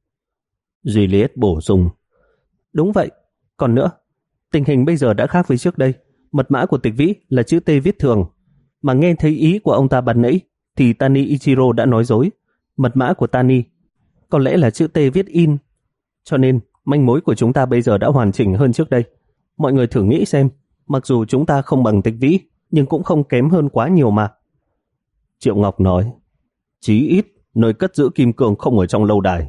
Juliet bổ sung, đúng vậy. Còn nữa, tình hình bây giờ đã khác với trước đây. Mật mã của Tịch Vĩ là chữ T viết thường, mà nghe thấy ý của ông ta ban nãy thì Tani Ichiro đã nói dối. Mật mã của Tani có lẽ là chữ T viết in, cho nên manh mối của chúng ta bây giờ đã hoàn chỉnh hơn trước đây. Mọi người thử nghĩ xem, mặc dù chúng ta không bằng Tịch Vĩ, nhưng cũng không kém hơn quá nhiều mà. Triệu Ngọc nói, chí ít nơi cất giữ kim cương không ở trong lâu đài.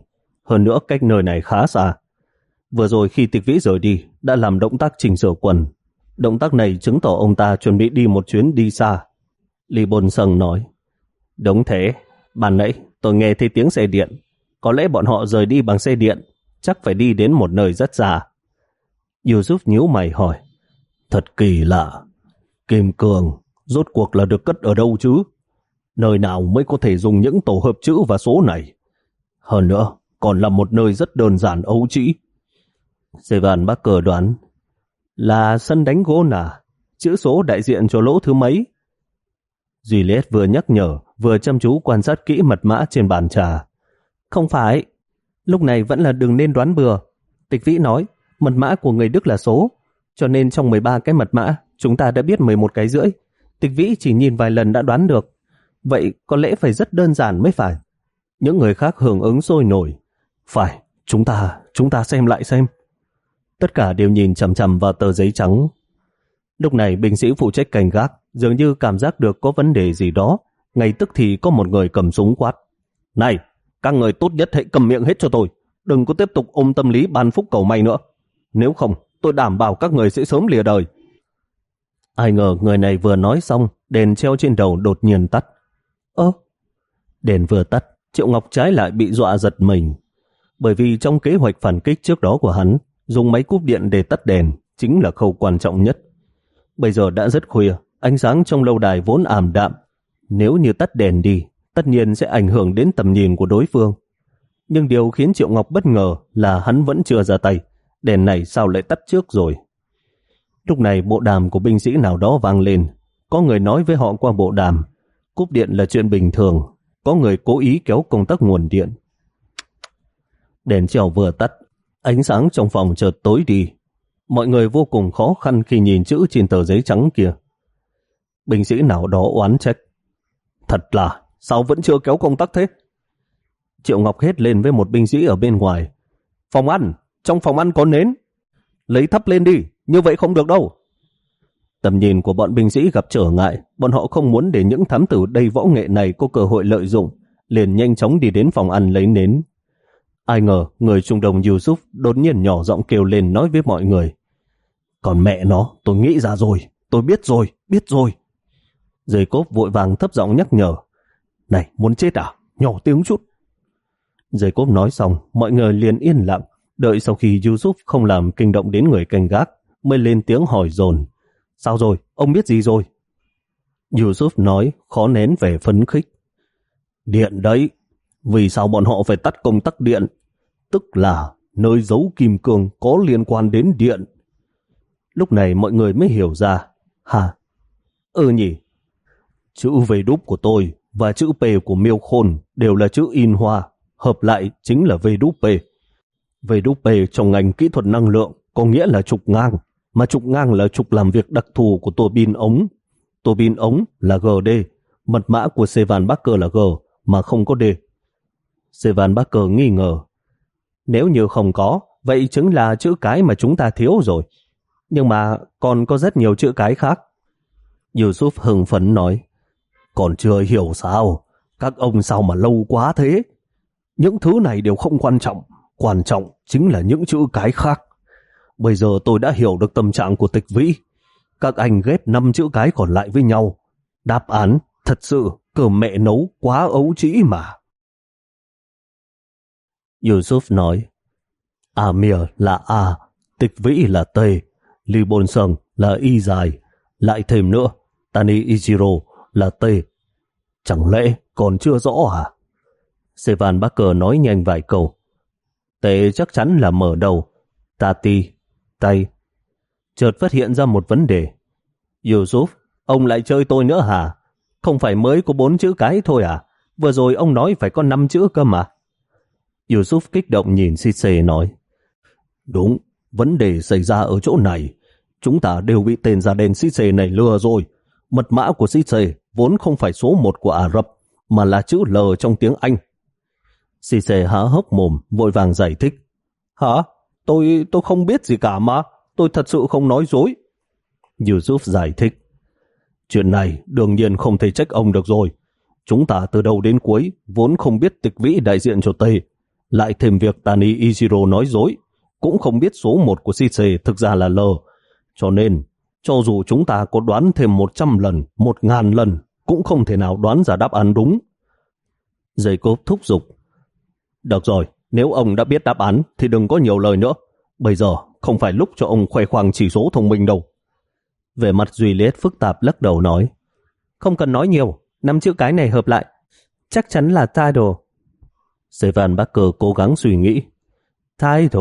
hơn nữa cách nơi này khá xa. Vừa rồi khi Tịch Vĩ rời đi, đã làm động tác chỉnh sửa quần. Động tác này chứng tỏ ông ta chuẩn bị đi một chuyến đi xa. Lý Bồn Sâng nói, đúng thế, ban nãy tôi nghe thấy tiếng xe điện. Có lẽ bọn họ rời đi bằng xe điện, chắc phải đi đến một nơi rất xa. Yusuf nhíu mày hỏi, thật kỳ lạ, kim cương rốt cuộc là được cất ở đâu chứ? Nơi nào mới có thể dùng những tổ hợp chữ và số này? Hơn nữa, còn là một nơi rất đơn giản ấu trĩ. Sevan Barker đoán, là sân đánh gỗ nà, chữ số đại diện cho lỗ thứ mấy? Juliet vừa nhắc nhở, vừa chăm chú quan sát kỹ mật mã trên bàn trà. Không phải, lúc này vẫn là đừng nên đoán bừa. Tịch Vĩ nói, mật mã của người Đức là số, cho nên trong mười ba cái mật mã, chúng ta đã biết mười một cái rưỡi. Tịch Vĩ chỉ nhìn vài lần đã đoán được. Vậy có lẽ phải rất đơn giản mới phải. Những người khác hưởng ứng sôi nổi. Phải, chúng ta, chúng ta xem lại xem. Tất cả đều nhìn chằm chằm vào tờ giấy trắng. Lúc này binh sĩ phụ trách canh gác dường như cảm giác được có vấn đề gì đó. Ngay tức thì có một người cầm súng quát, này, các người tốt nhất hãy cầm miệng hết cho tôi. Đừng có tiếp tục ôm tâm lý ban phúc cầu may nữa. Nếu không, tôi đảm bảo các người sẽ sớm lìa đời. Ai ngờ người này vừa nói xong, đèn treo trên đầu đột nhiên tắt. Ơ, đèn vừa tắt, Triệu Ngọc trái lại bị dọa giật mình. Bởi vì trong kế hoạch phản kích trước đó của hắn, dùng máy cúp điện để tắt đèn chính là khâu quan trọng nhất. Bây giờ đã rất khuya, ánh sáng trong lâu đài vốn ảm đạm. Nếu như tắt đèn đi, tất nhiên sẽ ảnh hưởng đến tầm nhìn của đối phương. Nhưng điều khiến Triệu Ngọc bất ngờ là hắn vẫn chưa ra tay. Đèn này sao lại tắt trước rồi? Lúc này bộ đàm của binh sĩ nào đó vang lên. Có người nói với họ qua bộ đàm, cúp điện là chuyện bình thường. Có người cố ý kéo công tắc nguồn điện. Đèn treo vừa tắt, ánh sáng trong phòng chợt tối đi. Mọi người vô cùng khó khăn khi nhìn chữ trên tờ giấy trắng kia. Binh sĩ nào đó oán trách, thật là, sao vẫn chưa kéo công tắc thế? Triệu Ngọc hét lên với một binh sĩ ở bên ngoài, phòng ăn, trong phòng ăn có nến, lấy thắp lên đi, như vậy không được đâu. Tầm nhìn của bọn binh sĩ gặp trở ngại, bọn họ không muốn để những thám tử đầy võ nghệ này có cơ hội lợi dụng, liền nhanh chóng đi đến phòng ăn lấy nến. Ai ngờ người Trung Đông Yusuf đột nhiên nhỏ giọng kêu lên nói với mọi người, còn mẹ nó, tôi nghĩ ra rồi, tôi biết rồi, biết rồi. Jacob vội vàng thấp giọng nhắc nhở, này, muốn chết à, nhỏ tiếng chút. Jacob nói xong, mọi người liền yên lặng, đợi sau khi Yusuf không làm kinh động đến người canh gác, mới lên tiếng hỏi dồn, sao rồi, ông biết gì rồi? Yusuf nói, khó nén vẻ phấn khích, điện đấy, vì sao bọn họ phải tắt công tắc điện? Tức là nơi giấu kim cương có liên quan đến điện. Lúc này mọi người mới hiểu ra. Hả? Ừ nhỉ. Chữ V đúp của tôi và chữ P của Miêu Khôn đều là chữ in hoa, hợp lại chính là V đúp P. V đúp P trong ngành kỹ thuật năng lượng có nghĩa là trục ngang, mà trục ngang là trục làm việc đặc thù của tua bin ống. Tua bin ống là G D, mật mã của Sevan Barker là G mà không có D. Sevan Barker nghi ngờ, nếu như không có, vậy chứng là chữ cái mà chúng ta thiếu rồi. Nhưng mà còn có rất nhiều chữ cái khác. Yusuf hưng phấn nói, còn chưa hiểu sao, các ông sao mà lâu quá thế? Những thứ này đều không quan trọng, quan trọng chính là những chữ cái khác. Bây giờ tôi đã hiểu được tâm trạng của Tịch Vĩ. Các anh ghép năm chữ cái còn lại với nhau. Đáp án thật sự cơm mẹ nấu quá ấu trĩ mà. Yusuf nói, Amir là A, Tịch Vĩ là T, Lý Bồn Sâng là Y dài, lại thêm nữa, Tani Ichiro là T. Chẳng lẽ còn chưa rõ à? Sevan Barker nói nhanh vài câu. T chắc chắn là mở đầu, Tati, tay. Chợt phát hiện ra một vấn đề. Yusuf, ông lại chơi tôi nữa hả? Không phải mới có bốn chữ cái thôi à? Vừa rồi ông nói phải có năm chữ cơ mà. Yusuf kích động nhìn Sise nói, đúng, vấn đề xảy ra ở chỗ này. Chúng ta đều bị tên da đen Sise này lừa rồi. Mật mã của Sise vốn không phải số một của Ả Rập, mà là chữ L trong tiếng Anh. Sise há hốc mồm, vội vàng giải thích. Hả? Tôi tôi không biết gì cả mà. Tôi thật sự không nói dối. Yusuf giải thích. Chuyện này đương nhiên không thể trách ông được rồi. Chúng ta từ đầu đến cuối vốn không biết Tịch Vĩ đại diện cho Tây. Lại thêm việc Tani Ichiro nói dối, cũng không biết số một của Sise thực ra là L. Cho nên, cho dù chúng ta có đoán thêm một trăm lần, một ngàn lần, cũng không thể nào đoán ra đáp án đúng. Jacob thúc giục. Được rồi, nếu ông đã biết đáp án thì đừng có nhiều lời nữa. Bây giờ không phải lúc cho ông khoe khoang chỉ số thông minh đâu. Về mặt Juliet phức tạp lắc đầu nói. Không cần nói nhiều, năm chữ cái này hợp lại. Chắc chắn là Tidal. Stephen Barker cố gắng suy nghĩ. Tidal.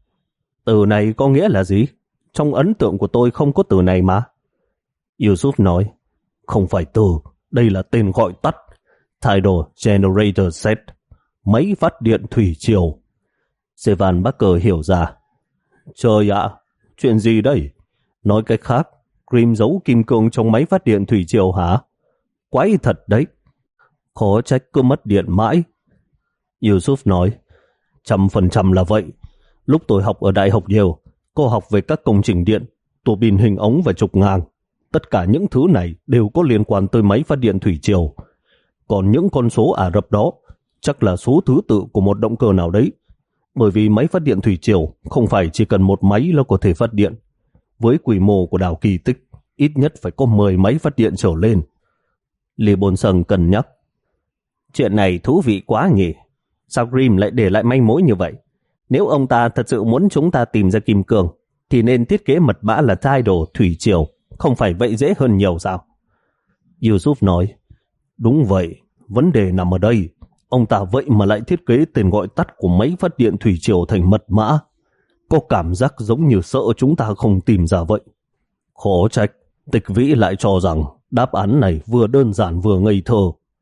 Từ này có nghĩa là gì? Trong ấn tượng của tôi không có từ này mà. Yusuf nói. Không phải từ, đây là tên gọi tắt. Tidal Generator Set. Máy phát điện thủy triều. Stephen Barker hiểu ra. Trời ạ, chuyện gì đây? Nói cách khác, Grimm giấu kim cương trong máy phát điện thủy triều hả? Quái thật đấy. Khó trách cứ mất điện mãi. Yusuf nói, trăm phần trăm là vậy. Lúc tôi học ở Đại học Yale, cô học về các công trình điện, tua bin hình ống và trục ngang. Tất cả những thứ này đều có liên quan tới máy phát điện thủy triều. Còn những con số Ả Rập đó chắc là số thứ tự của một động cơ nào đấy. Bởi vì máy phát điện thủy triều không phải chỉ cần một máy là có thể phát điện. Với quy mô của đảo Kỳ Tích, ít nhất phải có mười máy phát điện trở lên. Lý Bồn Sần cân nhắc. Chuyện này thú vị quá nhỉ. Sao Grimm lại để lại manh mối như vậy? Nếu ông ta thật sự muốn chúng ta tìm ra kim cương, thì nên thiết kế mật mã là Tidal thủy triều, không phải vậy dễ hơn nhiều sao? Yusuf nói, đúng vậy, vấn đề nằm ở đây. Ông ta vậy mà lại thiết kế tên gọi tắt của máy phát điện thủy triều thành mật mã. Có cảm giác giống như sợ chúng ta không tìm ra vậy. Khó trách, Tịch Vĩ lại cho rằng đáp án này vừa đơn giản vừa ngây thơ.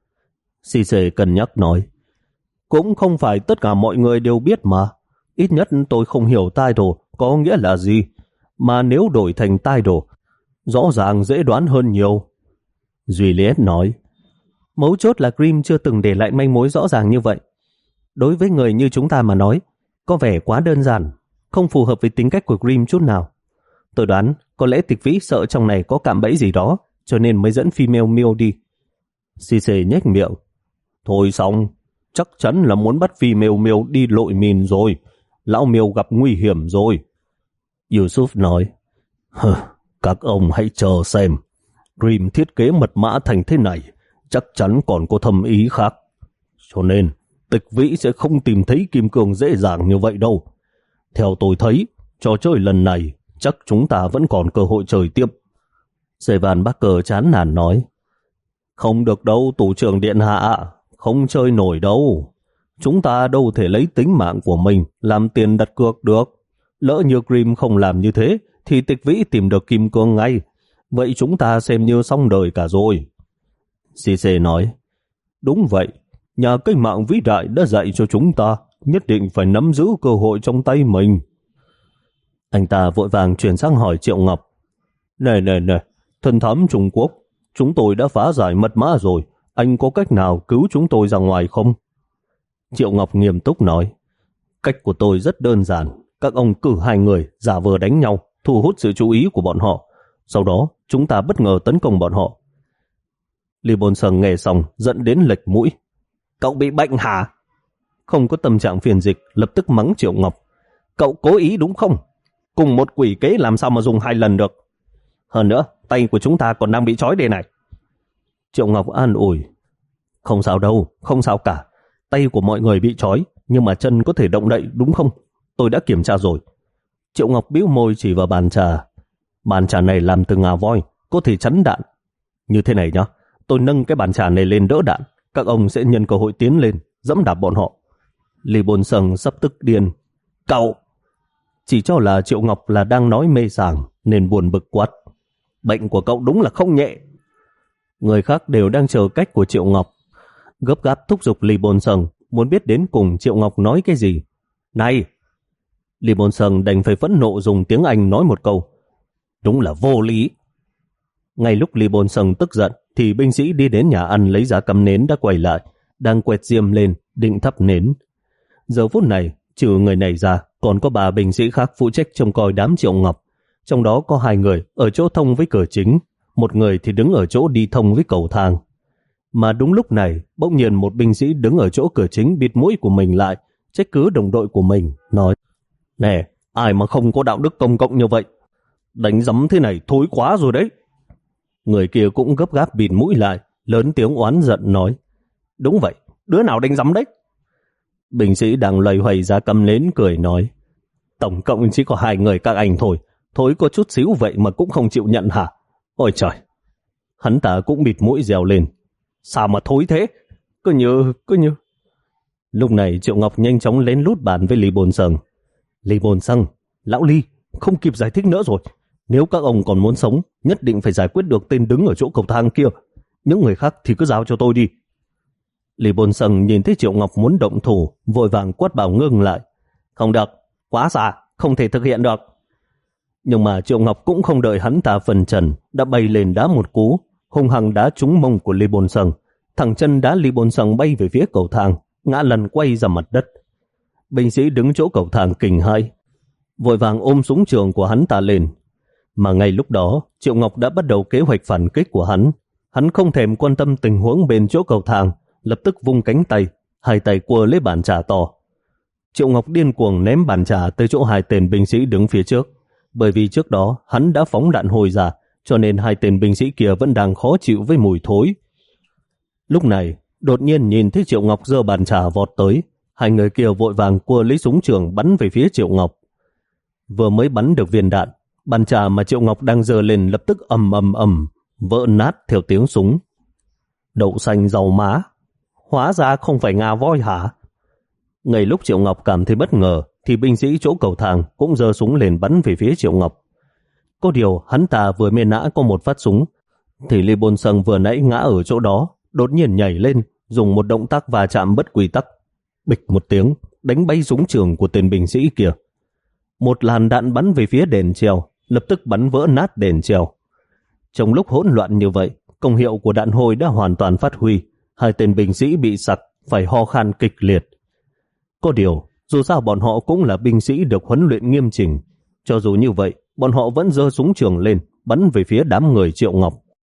Sise cân nhắc nói, cũng không phải tất cả mọi người đều biết mà. Ít nhất tôi không hiểu Tidal có nghĩa là gì. Mà nếu đổi thành Tidal, rõ ràng dễ đoán hơn nhiều. Juliet nói, mấu chốt là Grimm chưa từng để lại manh mối rõ ràng như vậy. Đối với người như chúng ta mà nói, có vẻ quá đơn giản, không phù hợp với tính cách của Grimm chút nào. Tôi đoán có lẽ Tịch Vĩ sợ trong này có cạm bẫy gì đó, cho nên mới dẫn female Miêu đi. Sise nhếch miệng. Thôi xong, chắc chắn là muốn bắt female Miêu đi lội mìn rồi. Lão Miêu gặp nguy hiểm rồi. Yusuf nói, hừ, các ông hãy chờ xem. Grimm thiết kế mật mã thành thế này, chắc chắn còn có thâm ý khác. Cho nên, Tịch Vĩ sẽ không tìm thấy kim cương dễ dàng như vậy đâu. Theo tôi thấy, trò chơi lần này chắc chúng ta vẫn còn cơ hội chơi tiếp. Stephen Barker chán nản nói, không được đâu tù trưởng điện hạ, không chơi nổi đâu. Chúng ta đâu thể lấy tính mạng của mình làm tiền đặt cược được. Lỡ như Grimm không làm như thế, thì Tịch Vĩ tìm được kim cương ngay. Vậy chúng ta xem như xong đời cả rồi. Sise nói, đúng vậy, nhà cách mạng vĩ đại đã dạy cho chúng ta nhất định phải nắm giữ cơ hội trong tay mình. Anh ta vội vàng chuyển sang hỏi Triệu Ngọc. Này này này, thần thám Trung Quốc, chúng tôi đã phá giải mật mã rồi, anh có cách nào cứu chúng tôi ra ngoài không? Triệu Ngọc nghiêm túc nói, cách của tôi rất đơn giản, các ông cử hai người giả vờ đánh nhau, thu hút sự chú ý của bọn họ, sau đó chúng ta bất ngờ tấn công bọn họ. Lý Bồn Sần nghe xong dẫn đến lệch mũi. Cậu bị bệnh hả? Không có tâm trạng phiền dịch, lập tức mắng Triệu Ngọc. Cậu cố ý đúng không? Cùng một quỷ kế làm sao mà dùng hai lần được? Hơn nữa, tay của chúng ta còn đang bị trói đây này. Triệu Ngọc an ủi. Không sao đâu, không sao cả. Tay của mọi người bị trói, nhưng mà chân có thể động đậy đúng không? Tôi đã kiểm tra rồi. Triệu Ngọc bĩu môi chỉ vào bàn trà. Bàn trà này làm từ ngà voi, có thể chắn đạn. Như thế này nhá, tôi nâng cái bàn trà này lên đỡ đạn, các ông sẽ nhân cơ hội tiến lên, dẫm đạp bọn họ. Lý Bồn Sần sắp tức điên. Cậu! Chỉ cho là Triệu Ngọc là đang nói mê sảng, nên buồn bực quát. Bệnh của cậu đúng là không nhẹ. Người khác đều đang chờ cách của Triệu Ngọc. Gấp gáp thúc giục Lý Bồn Sần, muốn biết đến cùng Triệu Ngọc nói cái gì. Này! Lý Bồn Sần đành phải phẫn nộ dùng tiếng Anh nói một câu. Đúng là vô lý. Ngay lúc Lý Bồn Sần tức giận, thì binh sĩ đi đến nhà ăn lấy giá cắm nến đã quay lại, đang quẹt diêm lên, định thắp nến. Giờ phút này, trừ người này ra, còn có ba binh sĩ khác phụ trách trông coi đám Triệu Ngọc. Trong đó có hai người ở chỗ thông với cửa chính, một người thì đứng ở chỗ đi thông với cầu thang. Mà đúng lúc này, bỗng nhiên một binh sĩ đứng ở chỗ cửa chính bịt mũi của mình lại, trách cứ đồng đội của mình, nói: Nè, ai mà không có đạo đức công cộng như vậy? Đánh giấm thế này thối quá rồi đấy. Người kia cũng gấp gáp bịt mũi lại, lớn tiếng oán giận nói: Đúng vậy, đứa nào đánh giấm đấy? Binh sĩ đang loay hoay ra cắm nến cười nói: Tổng cộng chỉ có hai người các anh thôi, thối có chút xíu vậy mà cũng không chịu nhận hả? Ôi trời! Hắn ta cũng bịt mũi rèo lên: Sao mà thối thế? Cứ như, cứ như... Lúc này Triệu Ngọc nhanh chóng lén lút bàn với Lý Bồn Sâng. Lý Bồn Sâng, lão Lý, không kịp giải thích nữa rồi. Nếu các ông còn muốn sống, nhất định phải giải quyết được tên đứng ở chỗ cầu thang kia. Những người khác thì cứ giao cho tôi đi. Lý Bồn Sâng nhìn thấy Triệu Ngọc muốn động thủ, vội vàng quát bảo ngưng lại. Không được, quá xa, không thể thực hiện được. Nhưng mà Triệu Ngọc cũng không đợi hắn ta phần trần, đã bay lên đá một cú, hung hăng đá trúng mông của Lý Bồn Sâng. Thẳng chân đá Lý Bồn Sâng bay về phía cầu thang, ngã lăn quay ra mặt đất. Binh sĩ đứng chỗ cầu thang kinh hãi, vội vàng ôm súng trường của hắn ta lên. Mà ngay lúc đó, Triệu Ngọc đã bắt đầu kế hoạch phản kích của hắn. Hắn không thèm quan tâm tình huống bên chỗ cầu thang, lập tức vung cánh tay, hai tay quơ lấy bàn trà to. Triệu Ngọc điên cuồng ném bàn trà tới chỗ hai tên binh sĩ đứng phía trước. Bởi vì trước đó hắn đã phóng đạn hồi ra, cho nên hai tên binh sĩ kia vẫn đang khó chịu với mùi thối. Lúc này, đột nhiên nhìn thấy Triệu Ngọc giơ bàn trà vọt tới, hai người kia vội vàng quơ lấy súng trường bắn về phía Triệu Ngọc. Vừa mới bắn được viên đạn, bàn trà mà Triệu Ngọc đang giơ lên lập tức ầm ầm ầm vỡ nát theo tiếng súng. Đậu xanh dầu má, hóa ra không phải ngà voi hả? Ngay lúc Triệu Ngọc cảm thấy bất ngờ, thì binh sĩ chỗ cầu thang cũng giơ súng lên bắn về phía Triệu Ngọc. Có điều hắn ta vừa mê nã có một phát súng, thì Lý Bồn Sâng vừa nãy ngã ở chỗ đó, đột nhiên nhảy lên, dùng một động tác va chạm bất quy tắc, bịch một tiếng, đánh bay súng trường của tên binh sĩ kia. Một làn đạn bắn về phía đèn treo, lập tức bắn vỡ nát đèn treo. Trong lúc hỗn loạn như vậy, công hiệu của đạn hồi đã hoàn toàn phát huy, hai tên binh sĩ bị sặc, phải ho khan kịch liệt. Có điều, dù sao bọn họ cũng là binh sĩ được huấn luyện nghiêm chỉnh, cho dù như vậy, bọn họ vẫn giơ súng trường lên, bắn về phía đám người Triệu Ngọc.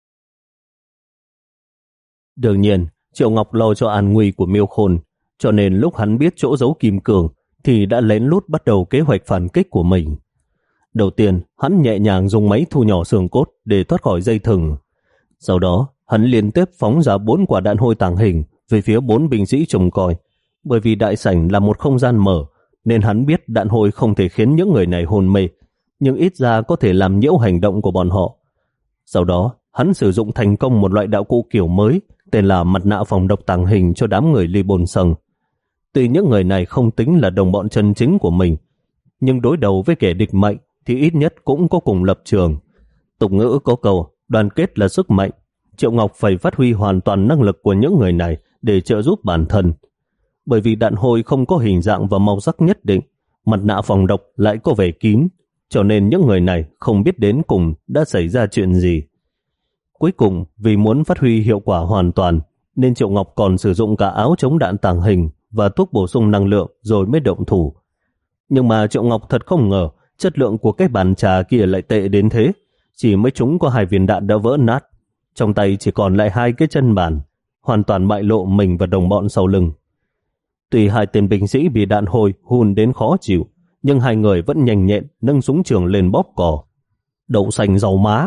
Đương nhiên, Triệu Ngọc lo cho an nguy của Miêu Khôn, cho nên lúc hắn biết chỗ giấu kim cương thì đã lén lút bắt đầu kế hoạch phản kích của mình. Đầu tiên, hắn nhẹ nhàng dùng máy thu nhỏ xương cốt để thoát khỏi dây thừng. Sau đó, hắn liên tiếp phóng ra bốn quả đạn hôi tàng hình về phía bốn binh sĩ trông coi. Bởi vì đại sảnh là một không gian mở, nên hắn biết đạn hôi không thể khiến những người này hôn mê, nhưng ít ra có thể làm nhiễu hành động của bọn họ. Sau đó, hắn sử dụng thành công một loại đạo cụ kiểu mới, tên là mặt nạ phòng độc tàng hình cho đám người Lý Bồn Sâng. Tuy những người này không tính là đồng bọn chân chính của mình, nhưng đối đầu với kẻ địch mạnh thì ít nhất cũng có cùng lập trường. Tục ngữ có câu, đoàn kết là sức mạnh. Triệu Ngọc phải phát huy hoàn toàn năng lực của những người này để trợ giúp bản thân. Bởi vì đạn hôi không có hình dạng và màu sắc nhất định, mặt nạ phòng độc lại có vẻ kín, cho nên những người này không biết đến cùng đã xảy ra chuyện gì. Cuối cùng, vì muốn phát huy hiệu quả hoàn toàn, nên Triệu Ngọc còn sử dụng cả áo chống đạn tàng hình và thuốc bổ sung năng lượng rồi mới động thủ. Nhưng mà Triệu Ngọc thật không ngờ, chất lượng của cái bàn trà kia lại tệ đến thế. Chỉ mới trúng có hai viên đạn đã vỡ nát, trong tay chỉ còn lại hai cái chân bàn, hoàn toàn bại lộ mình và đồng bọn sau lưng. Tuy hai tên binh sĩ bị đạn hôi hun đến khó chịu, nhưng hai người vẫn nhanh nhẹn nâng súng trường lên bóp cò. Đậu xanh dầu má.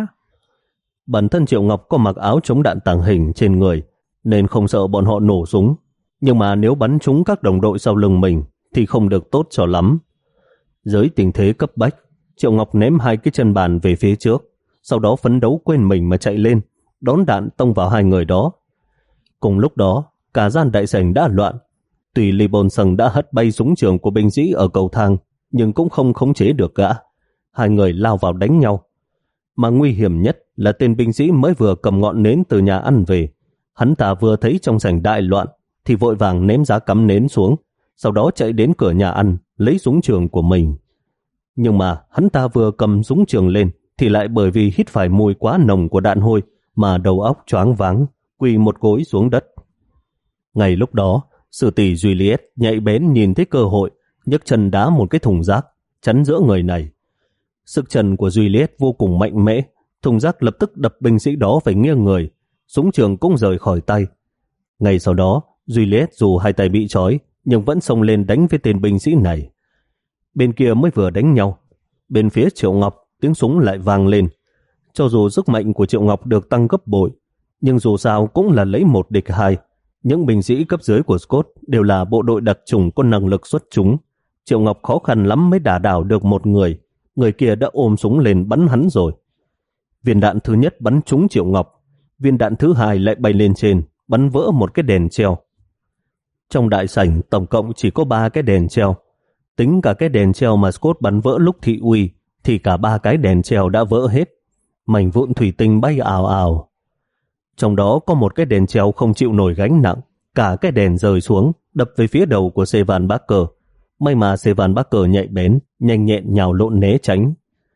Bản thân Triệu Ngọc có mặc áo chống đạn tàng hình trên người, nên không sợ bọn họ nổ súng. Nhưng mà nếu bắn trúng các đồng đội sau lưng mình thì không được tốt cho lắm. Dưới tình thế cấp bách, Triệu Ngọc ném hai cái chân bàn về phía trước, sau đó phấn đấu quên mình mà chạy lên, đón đạn tông vào hai người đó. Cùng lúc đó, cả gian đại sảnh đã loạn. Tuy Lý Bồn Sâng đã hất bay súng trường của binh sĩ ở cầu thang, nhưng cũng không khống chế được gã. Hai người lao vào đánh nhau. Mà nguy hiểm nhất là tên binh sĩ mới vừa cầm ngọn nến từ nhà ăn về. Hắn ta vừa thấy trong sảnh đại loạn thì vội vàng ném giá cắm nến xuống, sau đó chạy đến cửa nhà ăn lấy súng trường của mình. Nhưng mà hắn ta vừa cầm súng trường lên thì lại bởi vì hít phải mùi quá nồng của đạn hôi mà đầu óc choáng váng, quỳ một gối xuống đất. Ngay lúc đó, sư tỷ Juliet nhạy bén nhìn thấy cơ hội, nhấc chân đá một cái thùng rác chắn giữa người này. Sức chân của Juliet vô cùng mạnh mẽ, thùng rác lập tức đập binh sĩ đó phải nghiêng người, súng trường cũng rời khỏi tay. Ngay sau đó, Juliet dù hai tay bị trói nhưng vẫn xông lên đánh với tên binh sĩ này. Bên kia mới vừa đánh nhau, bên phía Triệu Ngọc tiếng súng lại vang lên. Cho dù sức mạnh của Triệu Ngọc được tăng gấp bội, nhưng dù sao cũng là lấy một địch hai. Những binh sĩ cấp dưới của Scott đều là bộ đội đặc chủng có năng lực xuất chúng. Triệu Ngọc khó khăn lắm mới đả đảo được một người, người kia đã ôm súng lên bắn hắn rồi. Viên đạn thứ nhất bắn trúng Triệu Ngọc, viên đạn thứ hai lại bay lên trên, bắn vỡ một cái đèn treo. Trong đại sảnh tổng cộng chỉ có ba cái đèn treo. Tính cả cái đèn treo mà Scott bắn vỡ lúc thị uy, thì cả ba cái đèn treo đã vỡ hết. Mảnh vụn thủy tinh bay ào ào. Trong đó có một cái đèn treo không chịu nổi gánh nặng, cả cái đèn rơi xuống, đập về phía đầu của Sevan Barker. May mà Sevan Barker nhạy bén, nhanh nhẹn nhào lộn né tránh.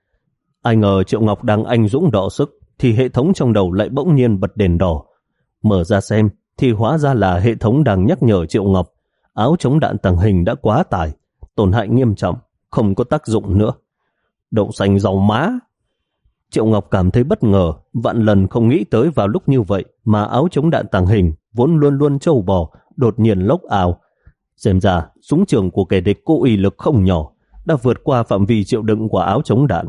Ai ngờ Triệu Ngọc đang anh dũng đọ sức, thì hệ thống trong đầu lại bỗng nhiên bật đèn đỏ. Mở ra xem, thì hóa ra là hệ thống đang nhắc nhở Triệu Ngọc áo chống đạn tàng hình đã quá tải, tổn hại nghiêm trọng, không có tác dụng nữa. Đậu xanh rau má! Triệu Ngọc cảm thấy bất ngờ, vạn lần không nghĩ tới vào lúc như vậy mà áo chống đạn tàng hình vốn luôn luôn trâu bò, đột nhiên lốc ảo. Xem ra, súng trường của kẻ địch có uy lực không nhỏ, đã vượt qua phạm vi chịu đựng của áo chống đạn.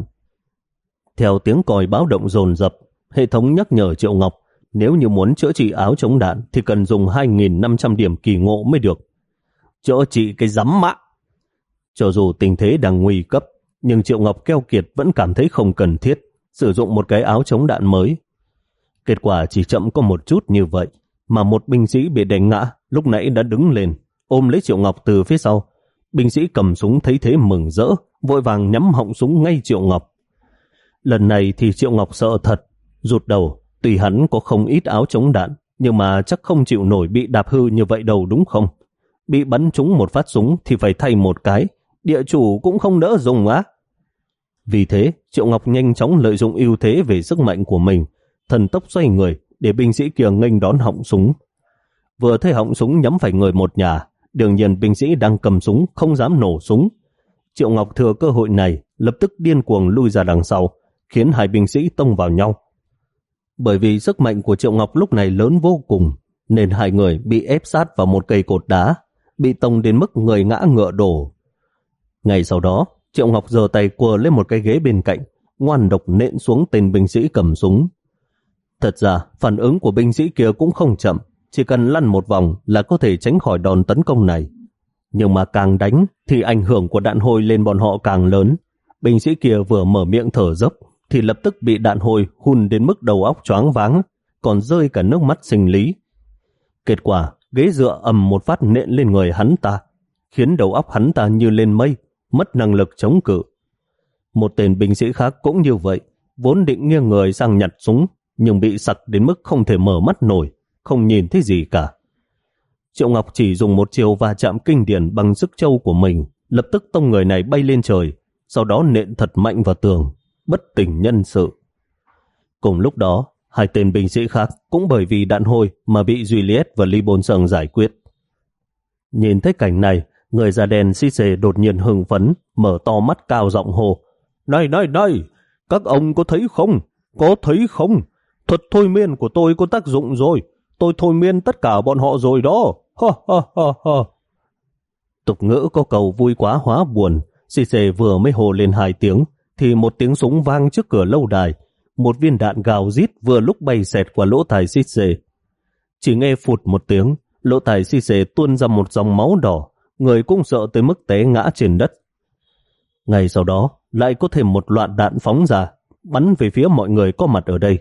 Theo tiếng còi báo động dồn dập, hệ thống nhắc nhở Triệu Ngọc nếu như muốn chữa trị áo chống đạn thì cần dùng hai nghìn năm trăm điểm kỳ ngộ mới được. Chữa trị cái rắm mạ! Cho dù tình thế đang nguy cấp, nhưng Triệu Ngọc keo kiệt vẫn cảm thấy không cần thiết sử dụng một cái áo chống đạn mới. Kết quả chỉ chậm có một chút như vậy, mà một binh sĩ bị đánh ngã lúc nãy đã đứng lên, ôm lấy Triệu Ngọc từ phía sau. Binh sĩ cầm súng thấy thế mừng rỡ, vội vàng nhắm họng súng ngay Triệu Ngọc. Lần này thì Triệu Ngọc sợ thật, rụt đầu. Tuy hắn có không ít áo chống đạn, nhưng mà chắc không chịu nổi bị đạp hư như vậy đâu đúng không? Bị bắn trúng một phát súng thì phải thay một cái, địa chủ cũng không đỡ dùng á. Vì thế, Triệu Ngọc nhanh chóng lợi dụng ưu thế về sức mạnh của mình, thần tốc xoay người để binh sĩ kia nghênh đón họng súng. Vừa thấy họng súng nhắm phải người một nhà, đương nhiên binh sĩ đang cầm súng không dám nổ súng. Triệu Ngọc thừa cơ hội này lập tức điên cuồng lui ra đằng sau, khiến hai binh sĩ tông vào nhau. Bởi vì sức mạnh của Triệu Ngọc lúc này lớn vô cùng, nên hai người bị ép sát vào một cây cột đá, bị tông đến mức người ngã ngựa đổ. Ngay sau đó, Triệu Ngọc giơ tay quờ lên một cái ghế bên cạnh, ngoan độc nện xuống tên binh sĩ cầm súng. Thật ra, phản ứng của binh sĩ kia cũng không chậm, chỉ cần lăn một vòng là có thể tránh khỏi đòn tấn công này. Nhưng mà càng đánh thì ảnh hưởng của đạn hôi lên bọn họ càng lớn. Binh sĩ kia vừa mở miệng thở dốc thì lập tức bị đạn hôi hun đến mức đầu óc choáng váng, còn rơi cả nước mắt sinh lý. Kết quả, ghế dựa ầm một phát nện lên người hắn ta, khiến đầu óc hắn ta như lên mây, mất năng lực chống cự. Một tên binh sĩ khác cũng như vậy, vốn định nghiêng người sang nhặt súng, nhưng bị sặc đến mức không thể mở mắt nổi, không nhìn thấy gì cả. Triệu Ngọc chỉ dùng một chiều va chạm kinh điển bằng sức trâu của mình, lập tức tông người này bay lên trời, sau đó nện thật mạnh vào tường, bất tỉnh nhân sự. Cùng lúc đó, hai tên binh sĩ khác cũng bởi vì đạn hôi mà bị Juliet và Lee Bonson giải quyết. Nhìn thấy cảnh này, người da đen Cisse đột nhiên hưng phấn, mở to mắt cao giọng hô: Này này này, các ông có thấy không? Có thấy không? Thuật thôi miên của tôi có tác dụng rồi. Tôi thôi miên tất cả bọn họ rồi đó. Ha ha ha ha. Tục ngữ có cầu vui quá hóa buồn. Cisse vừa mới hồ lên hai tiếng thì một tiếng súng vang trước cửa lâu đài. Một viên đạn gào rít vừa lúc bay xẹt qua lỗ tai Cisse. Chỉ nghe phụt một tiếng, lỗ tai Cisse tuôn ra một dòng máu đỏ, người cũng sợ tới mức té ngã trên đất. Ngay sau đó lại có thêm một loạt đạn phóng ra, bắn về phía mọi người có mặt ở đây.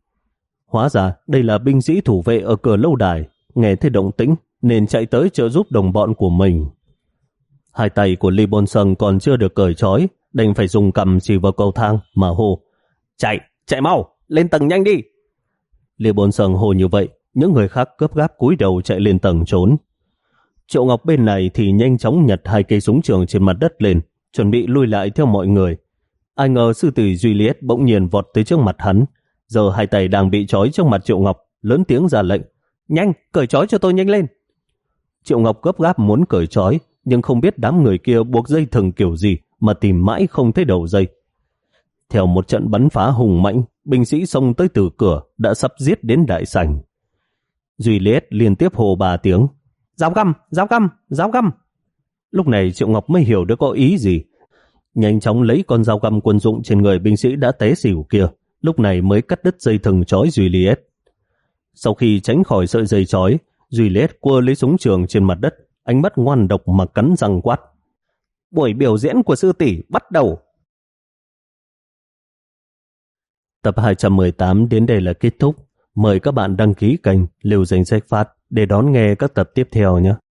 Hóa ra đây là binh sĩ thủ vệ ở cửa lâu đài, nghe thấy động tĩnh nên chạy tới trợ giúp đồng bọn của mình. Hai tay của Lee Bonson còn chưa được cởi trói, đành phải dùng cầm chỉ vào cầu thang mà hô: Chạy, chạy mau, lên tầng nhanh đi. Lee Bonson hô như vậy, những người khác gấp gáp cúi đầu chạy lên tầng trốn. Triệu Ngọc bên này thì nhanh chóng nhặt hai cây súng trường trên mặt đất lên, chuẩn bị lui lại theo mọi người. Ai ngờ sư tử Juliet bỗng nhiên vọt tới trước mặt hắn, giờ hai tay đang bị trói trước mặt Triệu Ngọc, lớn tiếng ra lệnh: Nhanh, cởi trói cho tôi nhanh lên. Triệu Ngọc gấp gáp muốn cởi trói, nhưng không biết đám người kia buộc dây thừng kiểu gì mà tìm mãi không thấy đầu dây. Theo một trận bắn phá hùng mãnh, binh sĩ xông tới từ cửa đã sắp giết đến đại sảnh. Juliet liên tiếp hô ba tiếng: Giáo găm, giáo găm, giáo găm. Lúc này Triệu Ngọc mới hiểu được có ý gì. Nhanh chóng lấy con dao găm quân dụng trên người binh sĩ đã té xỉu kia, lúc này mới cắt đứt dây thừng trói Juliet. Sau khi tránh khỏi sợi dây trói, Juliet quơ lấy súng trường trên mặt đất, ánh mắt ngoan độc mà cắn răng quát. Buổi biểu diễn của sư tỷ bắt đầu. Tập hai trăm mười tám đến đây là kết thúc. Mời các bạn đăng ký kênh Lưu Danh Sách Phát để đón nghe các tập tiếp theo nhé.